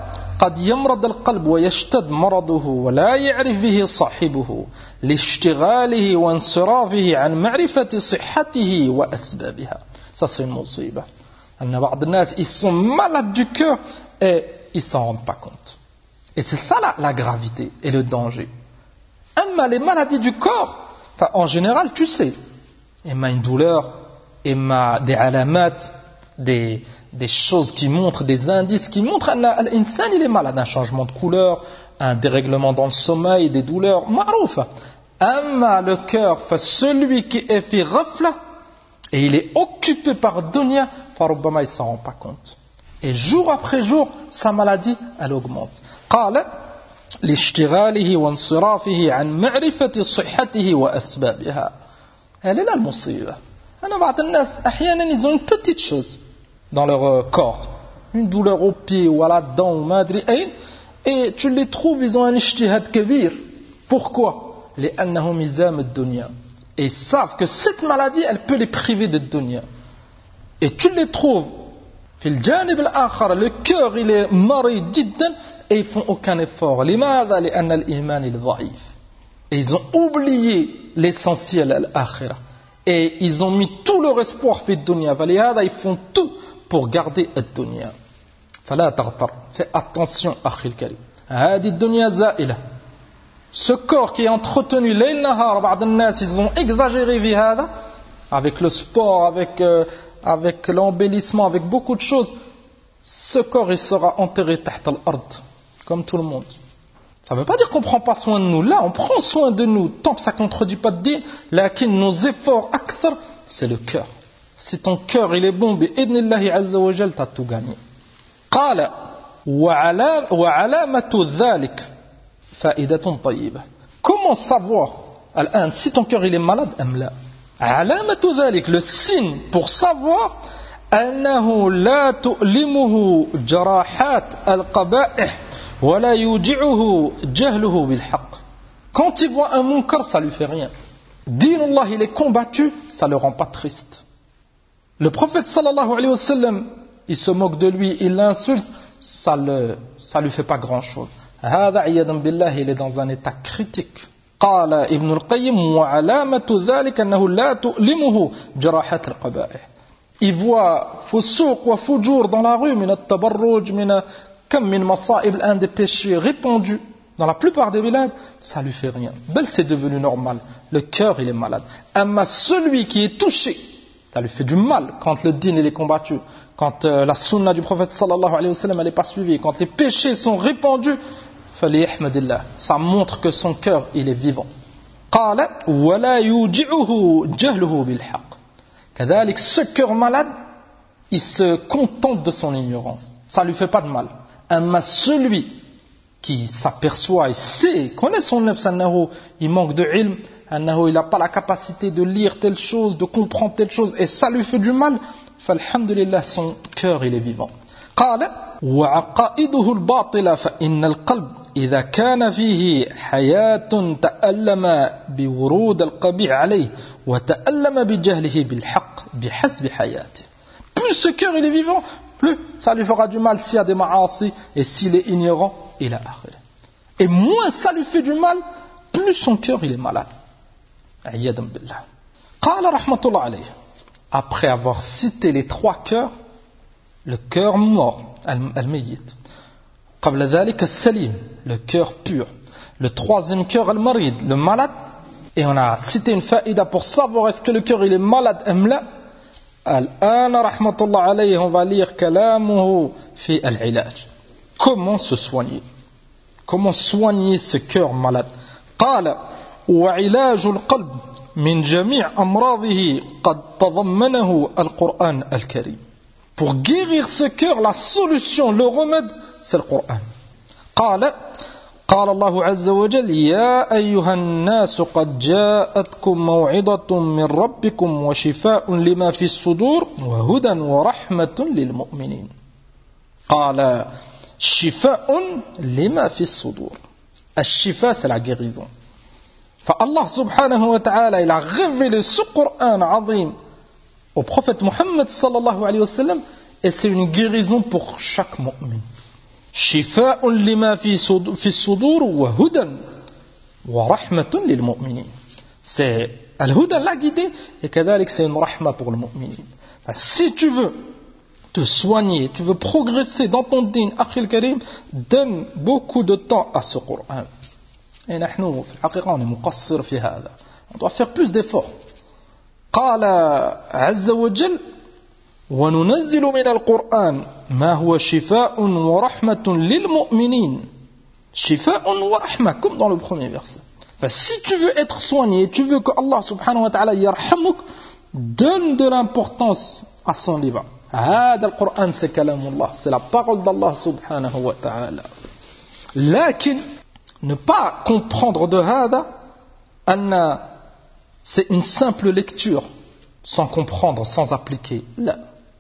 قد يمرض القلب ويشتد مرضه ولا يعرف به صاحبه لاشتغاله وانصرافه عن معرفة صحته وأسبابها. Ça c'est une musiba. أن بعض الناس ils sont malades du cœur et ils s'en rendent pas compte. Et c'est ça la gravité et le danger. أما les maladies du corps, enfin, en général tu sais, إما une douleur, إما des alamat, des choses qui montrent, des indices qui montrent que l'insan il est malade, un changement de couleur, un dérèglement dans le sommeil, des douleurs, maroufa. Amma le cœur, celui qui est fait ghafla, et il est occupé par dunya, farubbama il s'en rend pas compte. Et jour après jour, sa maladie, elle augmente. قال لاشتغاله وانصرافه عن معرفة صحته وأسبابها. Elle est là le musiba. أنا بعض الناس أحيانا ils ont une petite chose dans leur corps, une douleur au pied ou à la dent ou madri, et tu les trouves, ils ont un ijtihad kabir. Pourquoi? لأنهم يزام الدنيا. Et ils savent que cette maladie, elle peut les priver de dunya. Et tu les trouves, في الجانب الآخر, le cœur il est مريض جدا, et ils font aucun effort. لماذا؟ لأن الإيمان ضعيف. Et ils ont oublié l'essentiel, l'akhirah. Et ils ont mis tout leur espoir في الدنيا. فلهذا ils font tout pour garder الدنيا. فلا تغتر. Fais attention أخي الكريم. هذه الدنيا زائلة. Ce corps qui est entretenu ليل نهار, بعض الناس ils ont exagéré في هذا, avec le sport, avec l'embellissement, avec beaucoup de choses. Ce corps il sera enterré تحت الأرض comme tout le monde. Ça ne veut pas dire qu'on ne prend pas soin de nous. Là, on prend soin de nous tant que ça ne contredit pas de din. Lakin nos efforts akthar, c'est le cœur. Si ton cœur il est bon, bi'idnillahi azza wa jal, t'as tout gagné. قال وعلامة ذلك فائدة طيبة. Comment savoir الآن si ton cœur il est malade أم لا؟ علامة ذلك, le signe pour savoir أنه لا تؤلمه جراحات القبائح ولا يوجعه جهله بالحق. Quand il voit un munkar, ça lui fait rien. Dinullah, il est combattu, ça le rend pas triste. Le prophète sallallahu alayhi wa sallam, il se moque de lui, il l'insulte, ça lui fait pas grand chose. هذا عياذا بالله, il est dans un état critique. قال ابن القيم وعلامة ذلك أنه لا تؤلمه جراحات القبائح. Il voit fusuq wa fujur dans la rue, من التبرج, comme min masaib, un des péchés répandus dans la plupart des bilad, ça lui fait rien. Bel, c'est devenu normal. Le cœur, il est malade. Amma celui qui est touché, ça lui fait du mal quand le din il est combattu, quand la sunna du prophète sallallahu alayhi wa sallam elle n'est pas suivie, quand les péchés sont répandus, faliyahmadillah, ça montre que son cœur il est vivant. قال ولا يوجعه جهله بالحق. كذلك, ce cœur malade, il se contente de son ignorance. Ça lui fait pas de mal. Amma celui qui s'aperçoit et sait, connaît son nefs, il manque de ilm, il n'a pas la capacité de lire telle chose, de comprendre telle chose, et ça lui fait du mal, falhamdulillah, son cœur il est vivant. قال وعقائده الباطلة فإن القلب إذا كان فيه حياة تألم بورود القبيح عليه وتألم بجهله بالحق بحسب حياته. Plus ce cœur il est vivant, plus ça lui fera du mal s'il y a des ma'asi, et s'il est ignorant, il a akhir. Et moins ça lui fait du mal, plus son cœur il est malade. Ayyadan billah. Qala rahmatullah alayhi. Après avoir cité les trois cœurs, le cœur mort, al-mayyit. Qabla dhalika al-salim, le cœur pur. Le troisième cœur, al-marid, le malade. Et on a cité une faïda pour savoir est-ce que le cœur il est malade ou la. Al-ana rahmatullah alayhi, on va lire kalamuhu fi al-ilaj. Comment se soigner? Comment soigner ce cœur malade? قال وعلاج القلب من جميع أمراضه قد تضمنه القرآن الكريم. Pour guérir ce cœur, la solution, le remède, c'est le Coran. قال الله عز وجل يا أيها الناس قد جاءتكم موعظة من ربكم وشفاء لما في الصدور وهدى ورحمة للمؤمنين. قال شفاء لما في الصدور. الشفاء c'est la guérison. فالله سبحانه وتعالى il a révélé ce Coran azim au prophète Muhammad sallallahu alayhi wa sallam, et c'est une guérison pour chaque mu'min. شفاء لما في الصدور وهدى ورحمة للمؤمنين. C'est al-huda, la guidée, et كذلك c'est une rahma pour le mu'minin. Si tu veux te soigner, tu veux progresser dans ton din, akhi al-karim, donne beaucoup de temps à ce Coran. Et nous, في الحقيقة, on est مقصر في هذا. On doit faire plus d'efforts. قال عز وجل وننزل من القرآن ما هو شفاء ورحمة للمؤمنين. شفاء ورحمة, comme dans le premier verset. Enfin, si tu veux être soigné, tu veux que Allah subhanahu wa ta'ala yarhamuk, donne de l'importance à son livre. هذا القرآن c'est كلام الله, c'est la parole d'Allah subhanahu wa ta'ala. لكن ne pas comprendre de هذا أن c'est une simple lecture sans comprendre, sans appliquer. لا.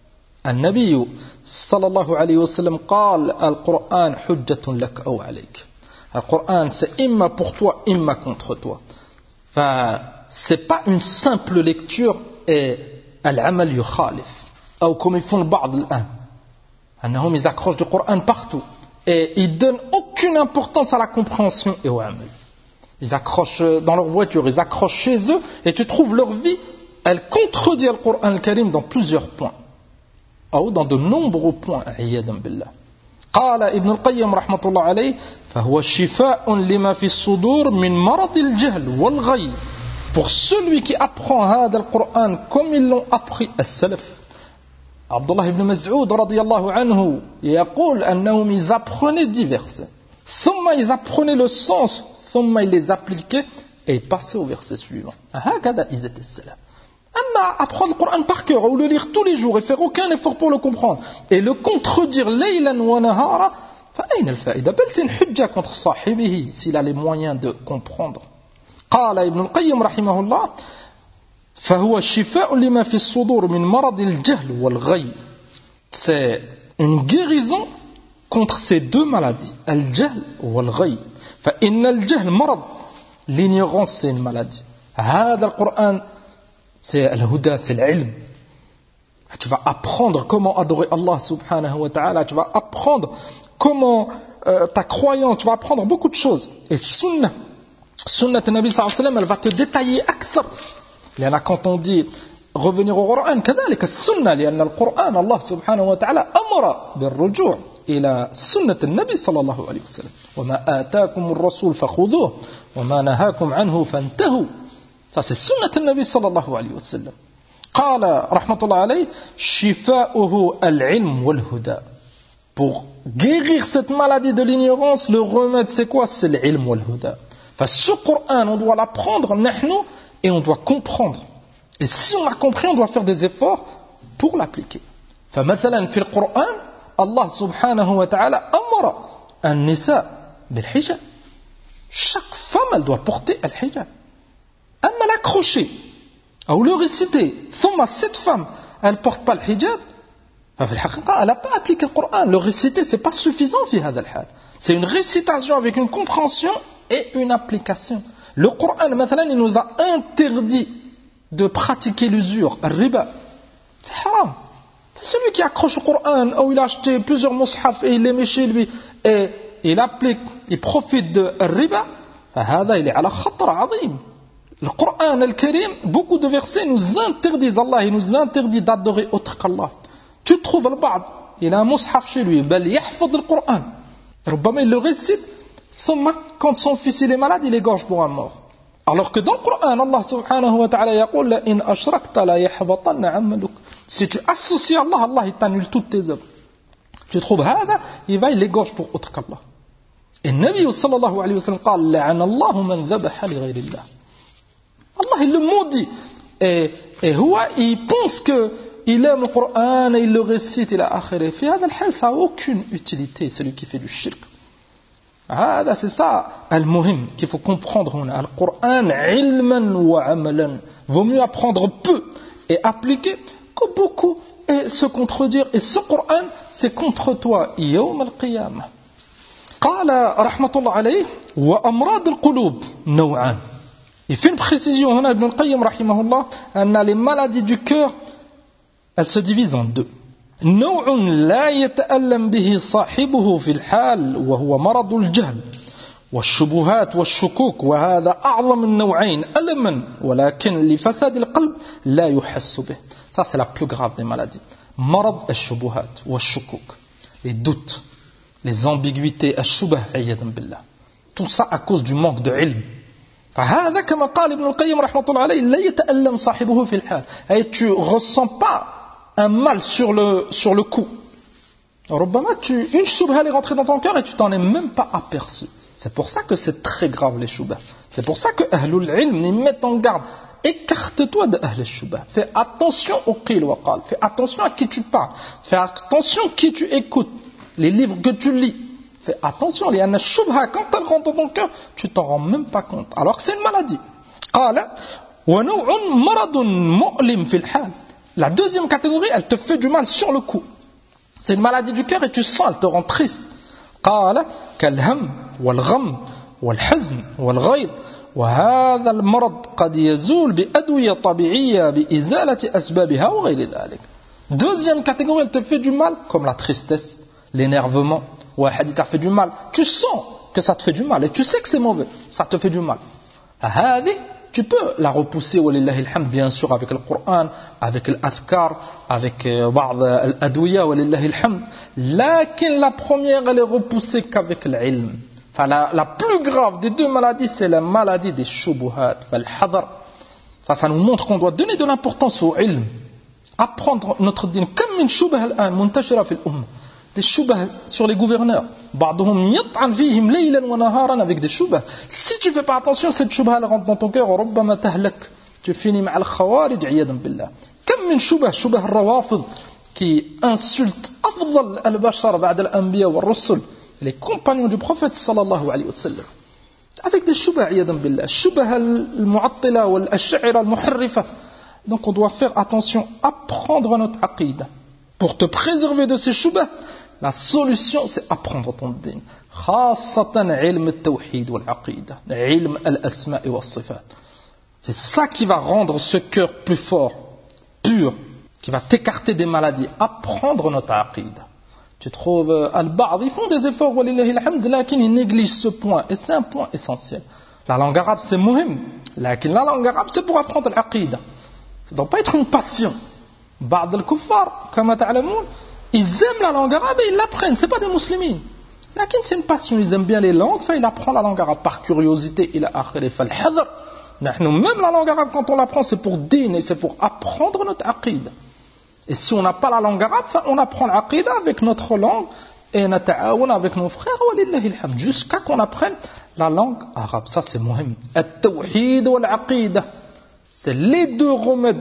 النبي صلى الله عليه وسلم قال القرآن حجة لك أو عليك. Le Coran, c'est imma pour toi, imma contre toi. Enfin, c'est pas une simple lecture et al-amal yukhalif. Ou comme ils font le ba'd l'an. Annahum, ils accrochent le Coran partout. Et ils donnent aucune importance à la compréhension et au amal. Ils accrochent dans leur voiture, ils accrochent chez eux, et tu trouves leur vie, elle contredit le Coran al-Karim dans plusieurs points. Ou dans de nombreux points. Iyyadan billah. قال ابن القيم رحمة الله عليه فهو شفاء لما في الصدور من مرض الجهل والغي. Pour celui qui apprend هذا القرآن comme ils l'ont appris السلف. عبد الله بن مسعود رضي الله عنه يقول أنهم ils apprenaient des versets. ثم ils apprenaient le sens, ثم ils les appliquaient et ils passaient au verset suivant. هكذا ils étaient السلف. Apprendre le Coran par cœur ou le lire tous les jours et faire aucun effort pour le comprendre et le contredire laylan wa nahara, فأين الفائدة؟ بل c'est une hujja contre صاحبه s'il a les moyens de comprendre. قال ابن القيم رحمه الله فهو شفاء لما في الصدور من مرض الجهل والغي. C'est une guérison contre ces deux maladies, الجهل والغي. فإن الجهل مرض, l'ignorance c'est une maladie. هذا القرآن c'est al-huda, c'est l'ilm. Tu vas apprendre comment adorer Allah subhanahu wa ta'ala, tu vas apprendre comment ta croyance, tu vas apprendre beaucoup de choses. Et sunnah Nabi sallallahu alayhi wa sallam, elle va te détailler akthar. Quand on dit revenir au Coran, كذلك السنة لأن القرآن الله سبحانه وتعالى أمر بالرجوع إلى سنة النبي صلى الله عليه وسلم وما آتاكم الرسول فخذوه وما نهاكم عنه فانتهوا. Ça c'est sunnat al-Nabi sallallahu alayhi wa sallam. قال رحمة الله عليه شفاؤه العلم والهدى. Pour guérir cette maladie de l'ignorance, le remède c'est quoi? C'est l'ilm wal-huda. Enfin, ce Coran, on doit l'apprendre, nahnu, et on doit comprendre. Et si on a compris, on doit faire des efforts pour l'appliquer. فمثلا في القرآن الله سبحانه وتعالى أمر النساء بالحجاب. Chaque femme, elle doit porter le hijab. أما l'accrocher ou le réciter, ثم cette femme, elle porte pas le hijab, في الحقيقة, elle n'a pas appliqué le Coran. Le réciter, c'est pas suffisant في هذا الحال. C'est une récitation avec une compréhension et une application. Le Coran, مثلا, il nous a interdit de pratiquer l'usure, le riba. C'est haram. Celui qui accroche le Coran, ou il a acheté plusieurs mushaf et il les met chez lui, et il applique, il profite de riba, فهذا il est على خطر عظيم. Le Coran al-Karim, beaucoup de versets nous interdisent, Allah, il nous interdit d'adorer autre qu'Allah. Tu trouves le ba'd, il a un mushaf chez lui, bal yahfad le Coran. Rubbama il le récite, thumma, quand son fils il est malade, il égorge pour un mort. Alors que dans le Coran, Allah subhanahu wa ta'ala yaqul la in ashrakta la yahbatanna 'amaluk. Si tu associes Allah, Allah il t'annule toutes tes œuvres. Tu trouves hada, il va il l'égorge pour autre qu'Allah. Et le Nabi sallallahu alayhi wa sallam قال لعن الله من ذبح لغير الله. Allah il le maudit. Et il pense que il aime le Coran et il le récite, il a akhiré. Fi hada al-hal, ça n'a aucune utilité, celui qui fait du shirk. C'est ça, al-muhim, qu'il faut comprendre. Le Coran, ilman wa amalan. Vaut mieux apprendre peu et appliquer que beaucoup et se contredire. Et ce Coran, c'est contre toi. Yawm al-qiyamah. قال رحمة الله عليه وأمراض القلوب نوعان. Il fait une précision, Ibn al-Qayyim rahimahullah, les maladies du cœur, elles se divisent en deux. نوع لا يتألم به صاحبه في الحال وهو مرض الجهل والشبهات والشكوك وهذا أعظم النوعين ألما ولكن لفساد القلب لا يحس به. Ça c'est la plus grave des maladies. مرض الشبهات والشكوك, les doutes, les ambiguïtés, الشبه عياذا بالله. Tout ça à cause du manque de علم. فهذا كما قال ابن القيم رحمة الله عليه لا يتألم صاحبه في الحال. Et tu ressens pas un mal sur le coup. ربما une shubha est rentrée dans ton cœur et tu t'en es même pas aperçu. C'est pour ça que c'est très grave les shubha. C'est pour ça que ahlul ilm les mettent en garde. Écarte-toi de ahl al-shubha. Fais attention au qil wa qal. Fais attention à qui tu parles. Fais attention à qui tu écoutes. Les livres que tu lis. Fais attention. Il y a une shubha. Quand elle rentre dans ton cœur, tu t'en rends même pas compte. Alors que c'est une maladie. قال ونوع مرض مؤلم في الحال. La deuxième catégorie, elle te fait du mal sur le coup. C'est une maladie du cœur et tu sens, elle te rend triste. قال كالهم والغم والحزن والغيظ وهذا المرض قد يزول بأدوية طبيعية بإزالة أسبابها وغير ذلك. Deuxième catégorie, elle te fait du mal, comme la tristesse, l'énervement. واحد t'a fait du mal. Tu sens que ça te fait du mal et tu sais que c'est mauvais. Ça te fait du mal. هذه tu peux la repousser ولله الحمد bien sûr avec le Coran, avec l'adhkar, avec بعض الأدوية ولله الحمد. لكن la première elle est repoussée qu'avec l'ilm. Enfin, la plus grave des deux maladies, c'est la maladie des shubuhat, fal-hadar. Ça nous montre qu'on doit donner de l'importance au ilm. Apprendre notre din. Comme une shubha al-an, muntashira fil ummah. Des shubha sur les gouverneurs. Ba'duhum yat'an fihim laylan wa naharan avec des shubha. Si tu fais pas attention, cette shubha elle rentre dans ton cœur, rubbama tahlak. Tu finis ma'a al-khawarij, iyadan billah. Comme une shubha al-rawafid, qui insulte afdal al-bashar ba'da al-anbiya wa al-rusul. Les compagnons du prophète sallallahu alayhi wa sallam avec des shubha iyadan billah, shubha al-mu'attila wal-ash'ira al-muharrifa. Donc on doit faire attention, apprendre notre aqida. Pour te préserver de ces shubha, la solution c'est apprendre ton din. Khassatan ilm al-tawhid wal-aqida, ilm al-asma'i wal-sifat. C'est ça qui va rendre ce cœur plus fort, pur, qui va t'écarter des maladies. Apprendre notre aqida. Tu trouves al-ba'd, ils font des efforts, walillahi alhamd, lakin ils négligent ce point. Et c'est un point essentiel. La langue arabe, c'est muhim. Lakin la langue arabe, c'est pour apprendre l'aqida. Ça ne doit pas être une passion. Ba'd al-kuffar, comme ta'lamoun, ils aiment la langue arabe et ils l'apprennent. C'est pas des musulmans. Lakin c'est une passion. Ils aiment bien les langues. Ils apprennent la langue arabe par curiosité. Il a akhiri fal-hadr. Même la langue arabe, quand on l'apprend, c'est pour din et c'est pour apprendre notre aqida. Et si on n'a pas la langue arabe, on apprend l'aqida avec notre langue et nata'awoun avec nos frères, jusqu'à qu'on apprenne la langue arabe. Ça c'est muhim. At-tawhid wa l'aqida. C'est les deux remèdes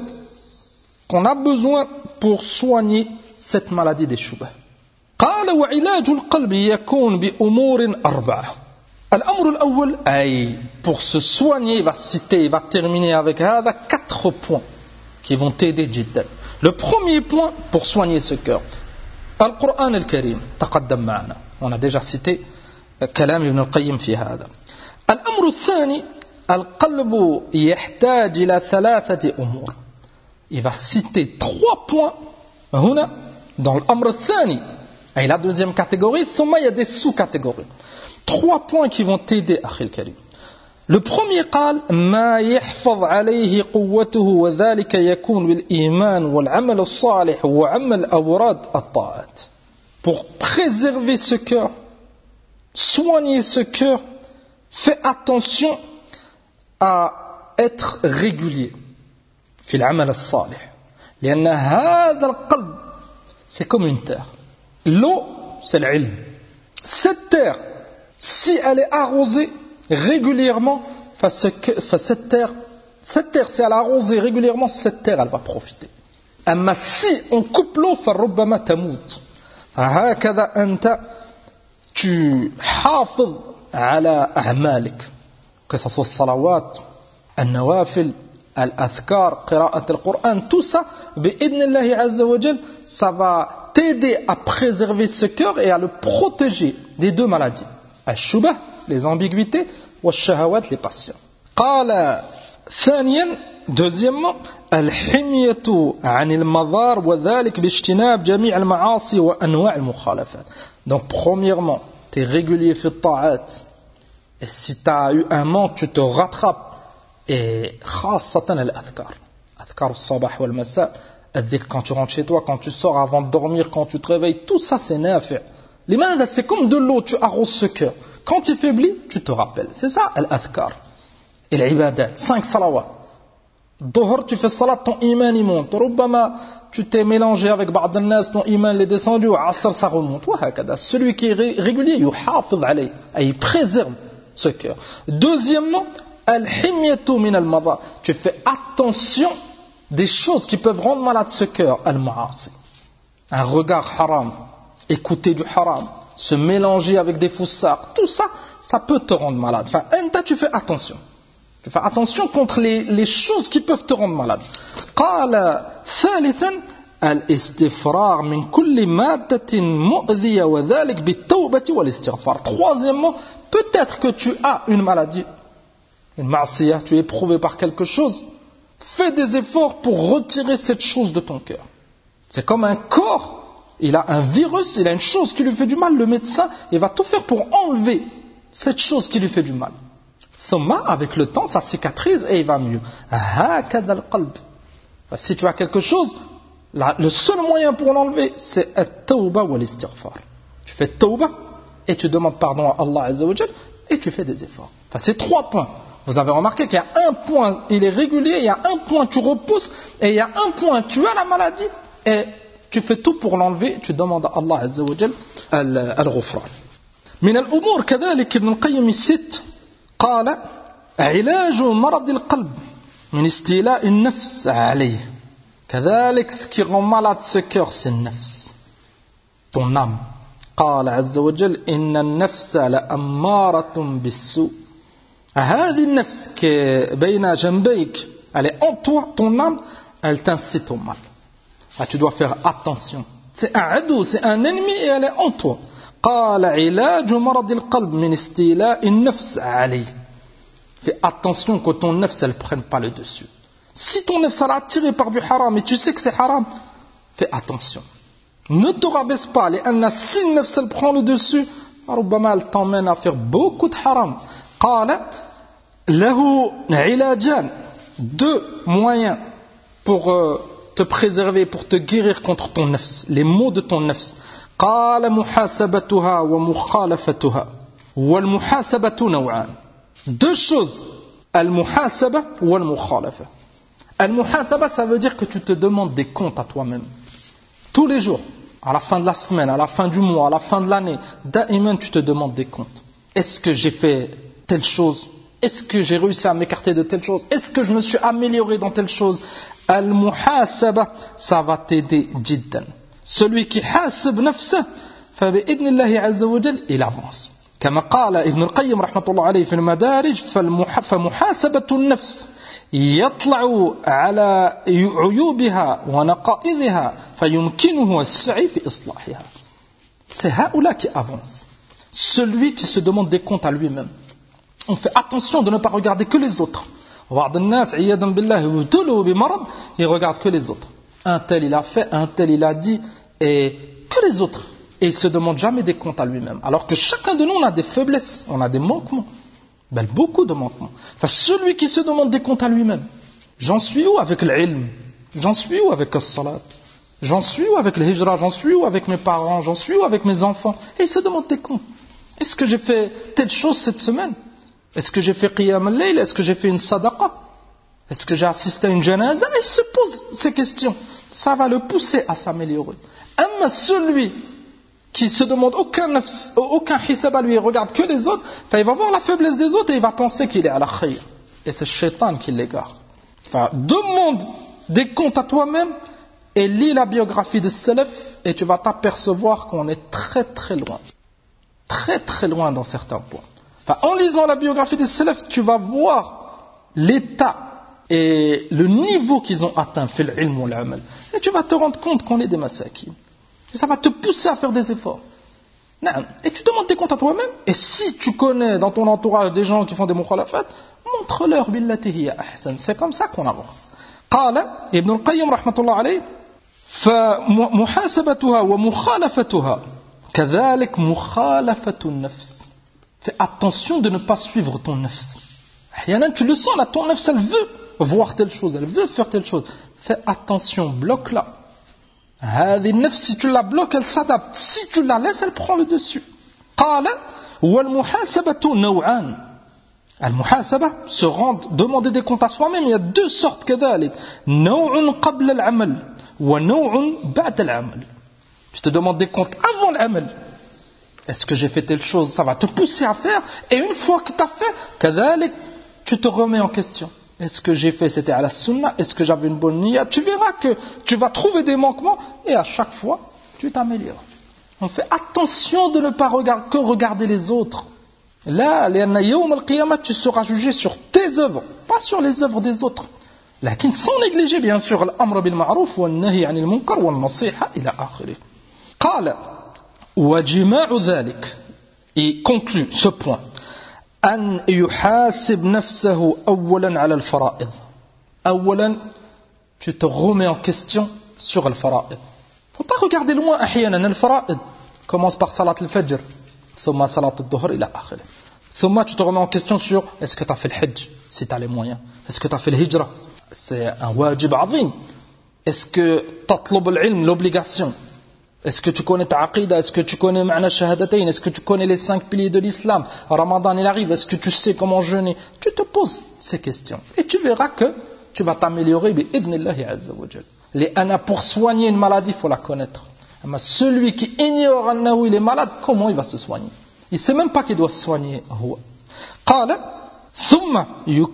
qu'on a besoin pour soigner cette maladie des shubha. قال وعلاج القلب يكون بأمور أربعة. الأمر الأول أي pour se soigner, il va citer, il va terminer avec هذا 4 points qui vont t'aider جدا. Le premier point pour soigner ce cœur, Al-Qur'an al-Karim, تقدم معنا. On a déjà cité كلام ابن القيم في هذا. الأمر الثاني القلب يحتاج إلى 3 أمور. Il va citer 3 points هنا dans l'amr الثاني. Et la deuxième catégorie, ثم il y a des sous-catégories. 3 points qui vont t'aider, أخي الكريم. Le premier قال ما يحفظ عليه قوته وذلك يكون بالإيمان والعمل الصالح وعمل أوراد الطاعات. Pour préserver ce cœur, soigner ce cœur, fais attention à être régulier في العمل الصالح لأن هذا القلب c'est comme une terre. L'eau c'est l'ilm. Cette terre, si elle est arrosée régulièrement, cette terre, si elle est arrosée régulièrement, cette terre, elle va profiter. Mais si on coupe l'eau, فربما تموت. هكذا أنت تحافظ على أعمالك, que ce soit الصلوات, النوافل, الأذكار, قراءة القرآن, tout ça, بإذن الله عز وجل, ça va t'aider à préserver ce cœur et à le protéger des 2 maladies. الشبه, les ambiguïtés, والشهوات, les passions. قال ثانيا deuxièmement, الحمية عن المضار وذلك باجتناب جميع المعاصي وأنواع المخالفات. Donc premièrement, tu es régulier في الطاعات. Et si tu as eu un manque, tu te rattrapes. Et خاصة الأذكار. أذكار الصباح والمساء. الذكر quand tu rentres chez toi, quand tu sors avant de dormir, quand tu te réveilles, tout ça c'est نافع. لماذا? C'est comme de l'eau, tu arroses ce cœur. Quand tu faiblis, tu te rappelles. C'est ça الأذكار. Et l'Ibadat, 5 salawats. Dhuhr, tu fais salat, ton iman il monte. Rubbama, tu t'es mélangé avec ba'd al-nas, ton iman est descendu, ou asr ça remonte. Celui qui est régulier, yuhafidh alayh, il préserve ce cœur. Deuxièmement, al-himyatu min al-madar. Tu fais attention des choses qui peuvent rendre malade ce cœur. Al-ma'asi. Un regard haram, écouter du haram, se mélanger avec des foussards, tout ça, ça peut te rendre malade. Enfin, tu fais attention. Tu fais attention contre les choses qui peuvent te rendre malade. قال ثالثا الاستفراغ من كل مادة مؤذية وذلك بالتوبة والاستغفار. Troisièmement, peut-être que tu as une maladie, une ma'siyah, tu es éprouvé par quelque chose. Fais des efforts pour retirer cette chose de ton cœur. C'est comme un corps, il a un virus, il a une chose qui lui fait du mal. Le médecin, il va tout faire pour enlever cette chose qui lui fait du mal. Avec le temps, ça cicatrise et il va mieux. Si tu as quelque chose, le seul moyen pour l'enlever, c'est at-tawba wa l'istighfar. Tu fais tawba et tu demandes pardon à Allah Azza wa Jal et tu fais des efforts. Enfin, c'est 3 points. Vous avez remarqué qu'il y a un point, il est régulier, il y a un point, tu repousses, et il y a un point, tu as la maladie et tu fais tout pour l'enlever, tu demandes à Allah Azza wa Jal al-ghufran. من الأمور كذلك ابن القيم الست قال علاج مرض القلب من استيلاء النفس عليه. كذلك ce qui rend malade ce cœur, c'est النفس, ton âme. قال عز وجل إن النفس لأمارة بالسوء. هذه النفس qui بين جنبيك, elle est en toi, ton âme, elle t'incite au mal. Tu dois faire attention. C'est un adou, c'est un ennemi et elle est en toi. قال علاج مرض القلب من استيلاء النفس عليه. Fais attention que ton nefs ne prenne pas le dessus. Si ton nefs est attiré par du haram et tu sais que c'est haram, fais attention. Ne te rabaisse pas. Si le nefs elle prend le dessus, elle t'emmène à faire beaucoup de haram. قال له علاجان. 2 moyens pour te préserver, pour te guérir contre ton nefs. Les maux de ton nefs. قال محاسبتها ومخالفتها. والمحاسبة نوعان. 2 choses. Al-muhasaba ou al-mukhalafa. Al-muhasaba, ça veut dire que tu te demandes des comptes à toi-même. Tous les jours, à la fin de la semaine, à la fin du mois, à la fin de l'année, da'iman, tu te demandes des comptes. Est-ce que j'ai fait telle chose? Est-ce que j'ai réussi à m'écarter de telle chose? Est-ce que je me suis amélioré dans telle chose? Al-muhasaba, ça va t'aider jiddan. Celui qui hasib nafsa, fa bi'idnillahi azza wa jal, il avance. كما قال ابن القيم رحمة الله عليه في المدارج فمحاسبة النفس يطلع على عيوبها ونقائضها فيمكنه السعي في إصلاحها. C'est هؤلاء qui avancent. Celui qui se demande des comptes à lui-même. On fait attention de ne pas regarder que les autres. بعض الناس عياذا بالله ابتلوا بمرض, ils regardent que les autres. Un tel il a fait, un tel il a dit, et que les autres. Et il ne se demande jamais des comptes à lui-même. Alors que chacun de nous, on a des faiblesses, on a des manquements. Ben, beaucoup de manquements. Enfin, celui qui se demande des comptes à lui-même. J'en suis où avec l'ilm? J'en suis où avec le salat? J'en suis où avec le hijra? J'en suis où avec mes parents? J'en suis où avec mes enfants? Et il se demande des comptes. Est-ce que j'ai fait telle chose cette semaine? Est-ce que j'ai fait qiyam al-layl? Est-ce que j'ai fait une sadaqa? Est-ce que j'ai assisté à une janaza? Et il se pose ces questions. Ça va le pousser à s'améliorer. Amma celui qui se demande aucun hisab à lui et regarde que les autres, il va voir la faiblesse des autres et il va penser qu'il est à la khayr. Et c'est Shaitan qui l'égare. Demande des comptes à toi-même et lis la biographie des salaf et tu vas t'apercevoir qu'on est très très loin. Très très loin dans certains points. En lisant la biographie des salaf, tu vas voir l'état et le niveau qu'ils ont atteint, fil ilm wal amal. Et tu vas te rendre compte qu'on est des masakin. Et ça va te pousser à faire des efforts. Et tu demandes tes comptes à toi-même. Et si tu connais dans ton entourage des gens qui font des mukhalafat, montre-leur billati hiya ahsan. C'est comme ça qu'on avance. قال ابن القيم رحمة الله عليه فمحاسبتها ومخالفتها كذلك مخالفة النفس. Fais attention de ne pas suivre ton nafs. Tu le sens là, ton nafs elle veut voir telle chose, elle veut faire telle chose. Fais attention, bloque-la. هذه النفس, si tu la bloques, elle s'adapte. Si tu la laisses, elle prend le dessus. قال والمحاسبة نوعان. المحاسبة, se rendre, demander des comptes à soi-même, il y a deux sortes كذلك. نوع قبل العمل ونوع بعد العمل. Tu te demandes des comptes avant l'amal. Est-ce que j'ai fait telle chose? Ça va te pousser à faire. Et une fois que tu as fait, كذلك, tu te remets en question. Est-ce que j'ai fait, c'était à la sunna? Est-ce que j'avais une bonne niya? Tu verras que tu vas trouver des manquements et à chaque fois, tu t'améliores. On fait attention de ne pas regarder les autres. Là, yawm al-qiyamah, tu seras jugé sur tes œuvres, pas sur les œuvres des autres. Lakin sans négliger, bien sûr, l'amr bil ma'ruf wa nahi 'anil munkar wa nasiha ila akhirih. Qala wa jima'u dhalik. Et conclut ce point. أن يحاسب نفسه أولا على الفرائض. أولا, tu te remets en question sur le fara'id. Faut pas regarder loin أحيانا. الفرائض commence par salat al-fajr, ثم salat al-dhuhr إلى آخره. ثم tu te remets en question sur est-ce que tu as fait le hajj si tu as les moyens, est-ce que tu as fait le hijra, c'est un wajib azim, est-ce que tatlub al-ilm, l'obligation, est-ce que tu connais ta aqidah, est-ce que tu connais ma'na shahadatayn, est-ce que tu connais les 5 piliers de l'islam, Ramadan il arrive, est-ce que tu sais comment jeûner? Tu te poses ces questions et tu verras que tu vas t'améliorer bi'idnillahi azza wa jalla. Les ana, pour soigner une maladie, il faut la connaître. Mais celui qui ignore annahu il est malade, comment il va se soigner? Il sait même pas qu'il doit se soigner. قال ثم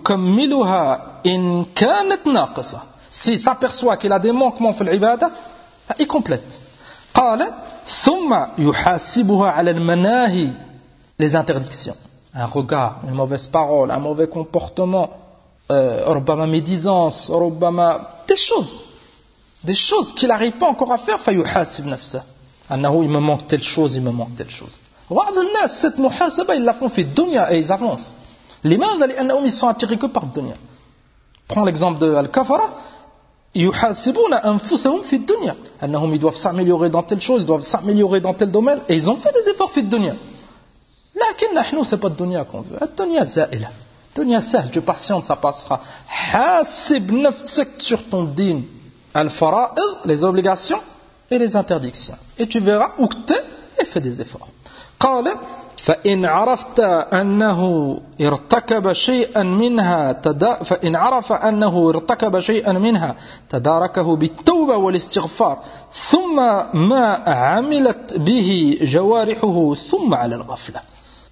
يكملها إن كانت ناقصة. S'il s'aperçoit qu'il a des manquements في العبادة, il complète. قال ثم يحاسبها على المناهي, les interdictions, un regard, une mauvaise parole, un mauvais comportement, ربما médisance, ربما des choses qu'il n'arrive pas encore à faire. فيحاسب نفسه أنه il me manque telle chose, il me manque telle chose. بعض الناس cette muhasaba ils la font في الدنيا et ils avancent. لماذا؟ لأنهم ils sont attirés que par الدنيا. Prends l'exemple de al-kafara. يحاسبون أنفسهم في الدنيا أنهم ils doivent s'améliorer dans telle chose, ils doivent s'améliorer dans tel domaine et ils ont fait des efforts في الدنيا. لكن نحن c'est pas الدنيا qu'on veut. الدنيا زائلة. الدنيا سهل, tu patientes, ça passera. حاسب نفسك sur ton din. Al-fara'id, les obligations et les interdictions. Et tu verras où tu es et fais des efforts. قال فإن عرفت أنه ارتكب شيئا منها تداركه بالتوبة والاستغفار ثم ما عملت به جوارحه ثم على الغفلة.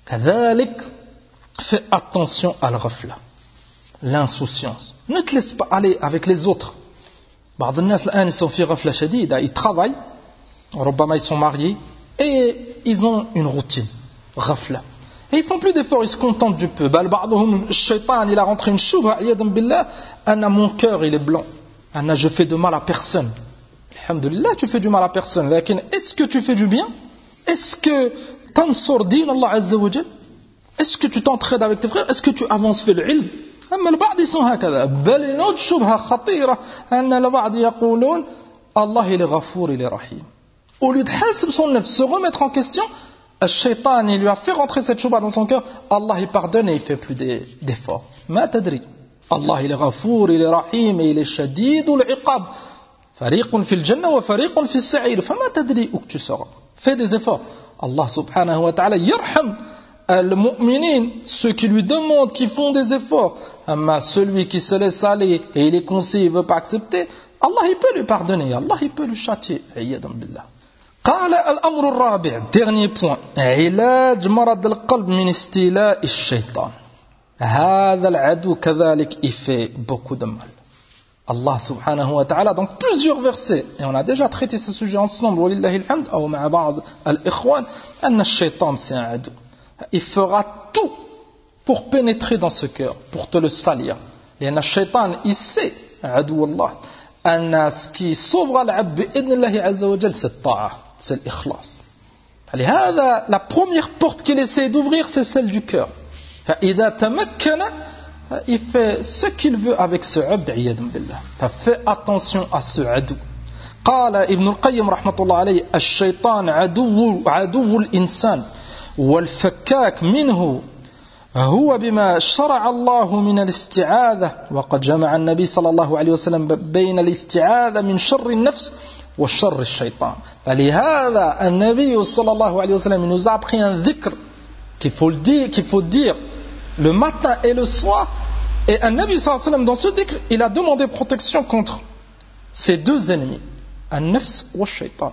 كذلك fais attention à الغفلة, l'insouciance. Ne te laisse pas aller avec les autres. بعض الناس الآن ils sont في غفلة شديدة, ils travaillent, ربما ils sont mariés et ils ont une routine. غفلة. Et ils font plus d'efforts, ils se contentent du peu. بل بعضهم الشيطان il a rentré une choubha عياذا بالله أنا mon cœur il est blanc, أنا je fais de mal à personne. Alhamdulillah, tu fais du mal à personne. لكن est-ce que tu fais du bien? Est-ce que تنصر دين الله عز وجل? Est-ce que tu t'entraides avec tes frères? Est-ce que tu avances في العلم? أما البعض يسون هكذا. بل une autre شبهة خطيرة أن البعض يقولون الله il est غفور il est رحيم. Au lieu de حاسب son nefs, se remettre en question, le shaitan il lui a fait rentrer cette chouba dans son cœur. Allah il pardonne et il fait plus d'efforts. ما تدري Allah il est غفور il est رحيم et il est شديد العقاب. فريق في الجنة وفريق في السعير. فما تدري où tu seras. Fais des efforts. Allah subhanahu wa ta'ala يرحم المؤمنين, ceux qui lui demandent, qui font des efforts. Mais celui qui se laisse aller et il est conseillé, il ne veut pas accepter, Allah il peut lui pardonner, Allah il peut lui châtier. عياذا بالله. قال الأمر الرابع, dernier point, علاج مرض القلب من استيلاء الشيطان. هذا العدو كذلك il fait beaucoup de mal. Allah subhanahu wa ta'ala dans plusieurs versets, et on a déjà traité ce sujet ensemble, ولله الحمد, أو مع بعض الإخوان, أن الشيطان c'est un عدو. Il fera tout pour pénétrer dans ce cœur, pour te le salir. لأن الشيطان il sait, عدو الله, أن ce qui sauvera العبد بإذن الله عز وجل c'est الطاعة, c'est الإخلاص. لهذا la première porte qu'il essaie d'ouvrir c'est celle du cœur. فإذا تمكن il fait ce qu'il veut avec ce abd, iyadan billah. Fais attention à ce adu. قال ابن القيم رحمة الله عليه الشيطان عدو الإنسان والفكاك منه هو بما شرع الله من الاستعاذة وقد جمع النبي صلى الله عليه وسلم بين الاستعاذة من شر النفس وشر الشيطان. فلهذا النبي صلى الله عليه وسلم nous a appris un dhikr qu'il faut dire le matin et le soir. Et un Nabi sallallahu alayhi wa sallam dans ce dhikr, il a demandé protection contre ces deux ennemis, النفس والشيطان.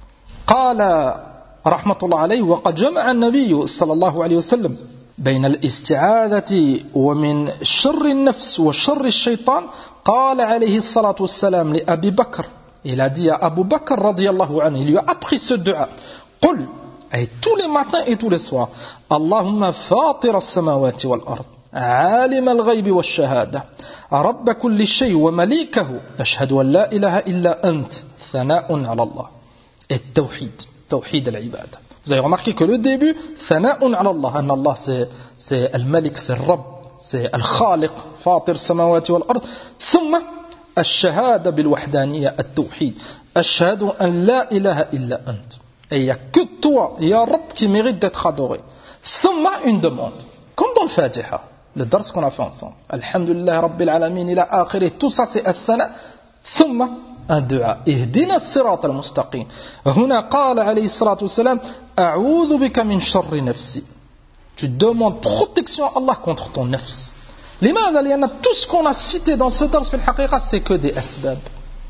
قال رحمة الله عليه وقد جمع النبي صلى الله عليه وسلم بين الاستعاذة ومن شر النفس وشر الشيطان. قال عليه الصلاة والسلام لأبي بكر, il a dit à Abu Bakr radiyallahu anhu, il lui a appris ce dua, قل, et tous les matins et tous les soirs, اللهم فاطر السماوات والأرض عالم الغيب والشهادة رب كل شيء ومليكه أشهد أن لا إله إلا أنت ثناء على الله. Et توحيد العبادة. Vous avez remarqué que le début, ثناء على الله, أن الله c'est الملك, c'est الرب, c'est الخالق, فاطر السماوات والأرض. ثم الشهادة بالوحدانية, التوحيد, أشهد أن لا إله إلا أنت. Et il n'y a que toi, Ya Rabb, qui mérite d'être adoré. ثم une demande, comme dans le Fatiha, le dars qu'on a fait ensemble. Alhamdulillah Rabbil Alamin ila akhirih, tout ça c'est الثناء. ثم un dua, اهدنا الصراط المستقيم. هنا قال عليه الصلاة والسلام أعوذ بك من شر نفسي. Tu demandes protection à Allah contre ton nafs. لماذا؟ لأن tout ce qu'on a cité dans ce dars في الحقيقة c'est que des asbab.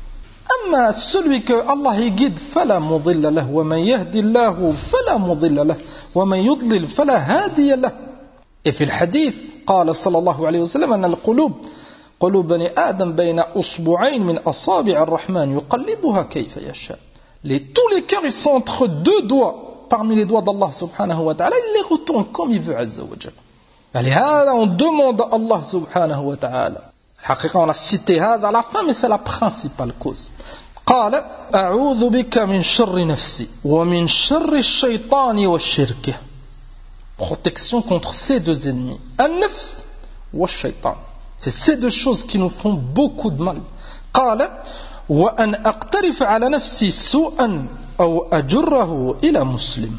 أما celui que Allah y guide فلا مضل له ومن يهدي الله فلا مضل له ومن يضلل فلا هادي له. Et في الحديث قال صلى الله عليه وسلم أن القلوب قلوب بني آدم بين أصبعين من أصابع الرحمن يقلبها كيف يشاء. Tous les cœurs ils sont entre deux doigts parmi les doigts d'Allah subhanahu wa ta'ala, il les retourne comme il veut azza wa jalla. فلهذا on demande à Allah subhanahu wa ta'ala. الحقيقة on a cité هذا à la fin mais c'est la principale cause. قال أعوذ بك من شر نفسي ومن شر الشيطان والشرك. Protection contre ces deux ennemis, النفس والشيطان. C'est ces deux choses qui nous font beaucoup de mal. قال وأن أقترف على نفسي سوءا أو أجره إلى مسلم.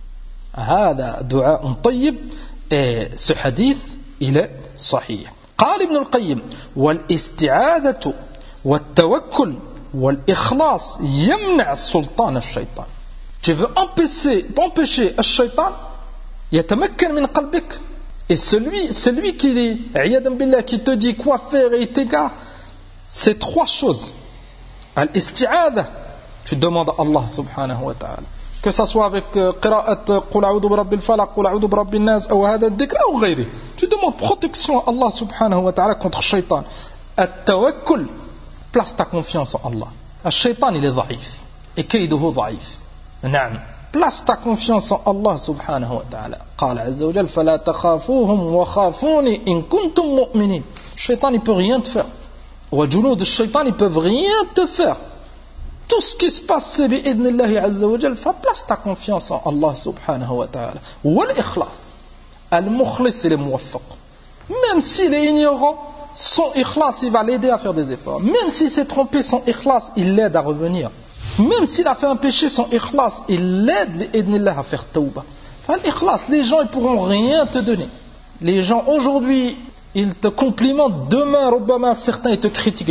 هذا دعاء طيب. Et ce hadith il est صحيح. قال ابن القيم والاستعاذة والتوكل والإخلاص يمنع سلطان الشيطان. Tu veux empêcher الشيطان يتمكن من قلبك. Et celui qui dit, iyadan billah, qui te dit quoi faire et t'égare, c'est trois choses. Al-isti'adha, tu demandes à Allah subhanahu wa ta'ala. Que ça soit avec qira'at qul a'udhu bi rabbil falaq, qul a'udhu bi rabbin nas, ou hada ad-dhikr, ou ghayri. Tu demandes protection à Allah subhanahu wa ta'ala contre shaitan. At-tawakkul, place ta confiance en Allah. Al-shaitan, il est dhaif. Et kayduhu dhaif. Naam. Place ta confiance en Allah subhanahu wa ta'ala. قال عز وجل فلا تخافوهم وخافوني إن كنتم مؤمنين. Le shaitan il peut rien te faire. وجنود الشيطان ils peuvent rien te faire. Tout ce qui se passe c'est بإذن الله عز وجل. Place ta confiance en Allah subhanahu wa ta'ala. والإخلاص. المخلص il est موفق. Même s'il est ignorant, son ikhlas il va l'aider à faire des efforts. Même s'il s'est trompé, son ikhlas il l'aide à revenir. Même s'il a fait un péché, son ikhlas, il l'aide à faire tawbah. L'ikhlas, les gens ils pourront rien te donner. Les gens aujourd'hui, ils te complimentent, demain, rubbama, certains ils te critiquent.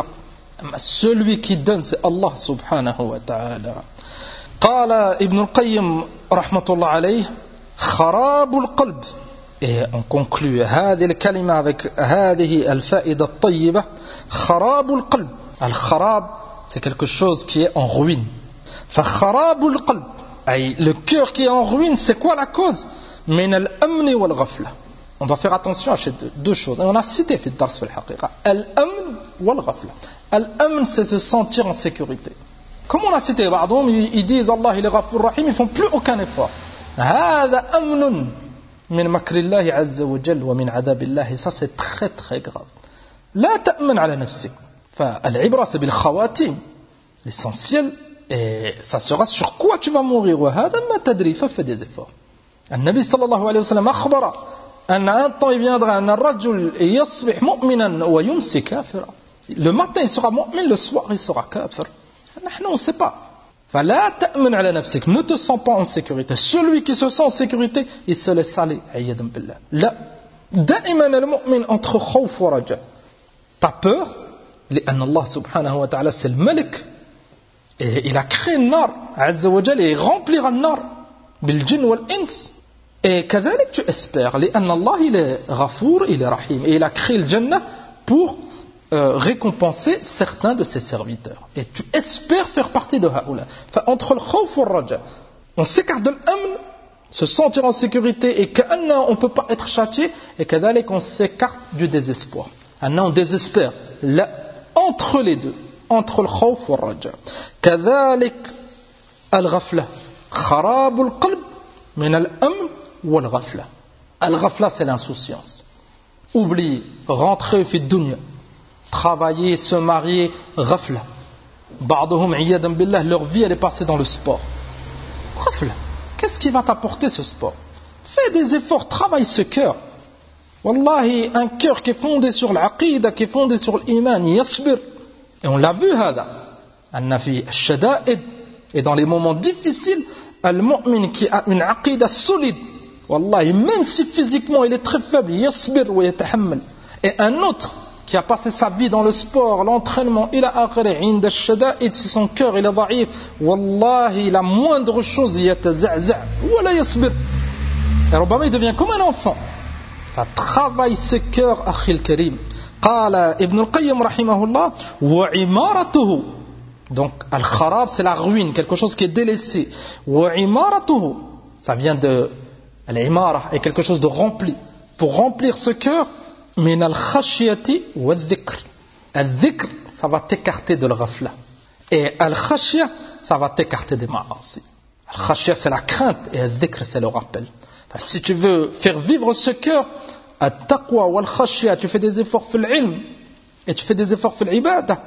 Celui qui donne, c'est Allah subhanahu wa ta'ala. قال ابن القيم رحمة الله عليه خراب القلب. Et on conclut هذه الكلمة avec هذه الفائدة الطيبة. خراب القلب. الخراب c'est quelque chose qui est en ruine. فخراب القلب أي le cœur qui est en ruine, c'est quoi la cause? من الأمن والغفلة. On doit faire attention à ces deux choses. Et on a cité في الدرس في الحقيقة الأمن والغفلة. الأمن c'est se sentir en sécurité. Comme on a cité, بعضهم ils disent Allah il est غفور رحيم, ils font plus aucun effort. هذا أمن من مكر الله عز وجل ومن عذاب الله. Ça c'est très très grave. لا تأمن على نفسك. فالعبرة c'est بالخواتيم. L'essentiel, et ça sera sur quoi tu vas mourir. وهذا ما تدري, fais des efforts. النبي صلى الله عليه وسلم أخبر أن un temps il viendra أن الرجل يصبح مؤمنا ويمسي كافرا. Le matin il sera mu'min, le soir il sera kafir. نحن on ne sait pas. فلا تأمن على نفسك, ne te sens pas en sécurité. Celui qui se sent en sécurité, il se laisse aller. عياذا بالله. لا. دائما المؤمن entre خوف ورجاء. T'as peur لأن الله سبحانه وتعالى c'est le Malik. Et il a créé le nar, Azza wa Jal, et il remplira le nar بالجن والإنس. Et كذلك tu espères لأن الله il est Ghafour, il est Rahim, et il a créé le Jannah pour récompenser certains de ses serviteurs. Et tu espères faire partie de Haoula. Entre le khawf et le raja, on s'écarte de l'amn, se sentir en sécurité, et qu'on ne peut pas être châtié, et qu'on s'écarte du désespoir. On désespère. Là, entre les deux, entre le khawf et le raja. كذلك الغفلة خراب القلب من الأمن والغفلة. الغفلة c'est l'insouciance. Oublier, rentrer في الدنيا, travailler, se marier, ghafla. Ba'dhum iyadan billah, leur vie elle est passée dans le sport. Ghafla. Qu'est-ce qui va t'apporter ce sport? Fais des efforts, travaille ce cœur. Wallahi, un cœur qui est fondé sur l'aqida, qui est fondé sur l'iman, yasbir. Et on l'a vu, hada. Anna fi ash-shada'id. Et dans les moments difficiles, al-mu'min qui a une aqida solide, wallahi, même si physiquement il est très faible, yasbir wa yatahammal. Et un autre qui a passé sa vie dans le sport, l'entraînement, il a akhiri, inda ash-shada'id, si son cœur il est dhaif, wallahi, la moindre chose, il yataza'za' wa la yasbir. Et Robama, il devient comme un enfant. Travaille ce cœur, akhil karim. Qala Ibn al-Qayyim rahimahullah, wa imaratuhu. Donc, al-kharab, c'est la ruine, quelque chose qui est délaissé. Wa imaratuhu, ça vient de al-imara, et quelque chose de rempli. Pour remplir ce cœur, min al-khashyati wa al-dhikr. Al-dhikr, ça va t'écarter de l'ghafla. Et al-khashya, ça va t'écarter des ma'asi. Al-khashya, c'est la crainte, et al-dhikr, c'est le rappel. Enfin, si tu veux faire vivre ce cœur, al-taqwa wa al-khashya, tu fais des efforts fil ilm, et tu fais des efforts fil ibadah,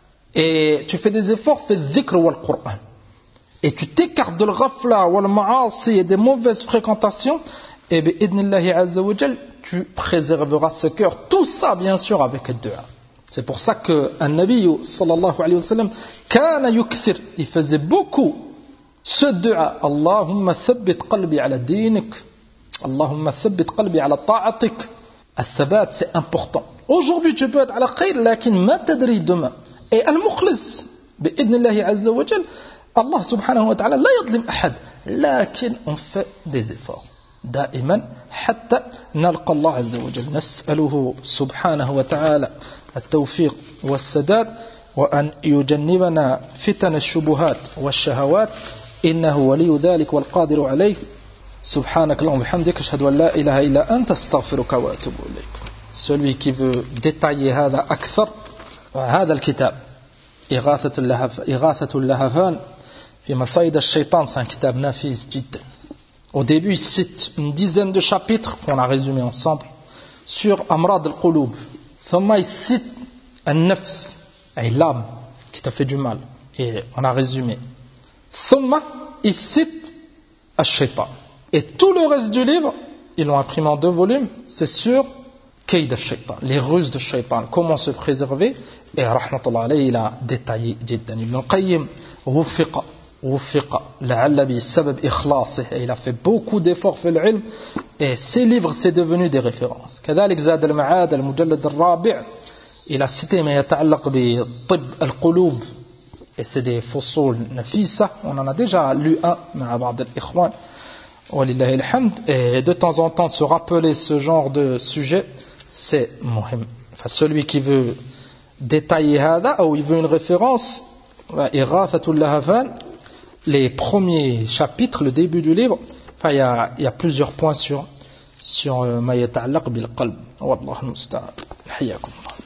et tu fais des efforts fil dhikr wa al-Qur'an. Et tu t'écartes de l'ghafla wa al-ma'asi et des mauvaises fréquentations, et bi'idnillahi azza wa jal, tu préserveras ce cœur. Tout ça, bien sûr, avec le dua. C'est pour ça que un Nabi sallallahu alayhi wa sallam, kana yukthir, il faisait beaucoup ce dua. Allahumma thabbit qalbi ala dinik. Allahumma thabbit qalbi ala ta'atik. Al-thabat, c'est important. Aujourd'hui, tu peux être à la khayr, lakin ma tadri demain. Et al-mukhlis, bi'idnillahi azza wa jal, Allah subhanahu wa ta'ala, la yadlim ahad. Lakin on fait des efforts. دائما حتى نلقى الله عز وجل. نسأله سبحانه وتعالى التوفيق والسداد وأن يجنبنا فتن الشبهات والشهوات إنه ولي ذلك والقادر عليه. سبحانك اللهم وبحمدك أشهد أن لا إله إلا أنت أستغفرك وأتوب إليك. Celui qui veut détailler هذا أكثر, هذا الكتاب إغاثة اللهفان في مصايد الشيطان, c'est un kitab nafis جدا. Au début, il cite une dizaine de chapitres qu'on a résumés ensemble sur Amrad al-Qulub. Thumma, il cite un nafs, l'âme qui t'a fait du mal. Et on a résumé. Thumma, il cite al-Shaytan. Et tout le reste du livre, ils l'ont imprimé en 2 volumes, c'est sur Kayd al-Shaytan, les ruses de Shaytan, comment se préserver. Et rahmatullah alayhi, il a détaillé jiddan. Ibn al-Qayyim, وفق لعل بسبب إخلاصه, et il a fait beaucoup d'efforts في العلم, et ses livres c'est devenu des références. كذلك زاد المعاد المجلد الرابع, il a cité ما يتعلق بطب القلوب, et c'est des فصول نفيسة, on en a déjà lu un مع بعض الإخوان ولله الحمد. Et de temps en temps se rappeler ce genre de sujet, c'est مهم. Enfin, celui qui veut détailler هذا, ou il veut une référence, إغاثة اللهفان, les premiers chapitres, le début du livre, enfin, il y a plusieurs points sur ما يتعلق بالقلب. والله المستعان. حياكم الله.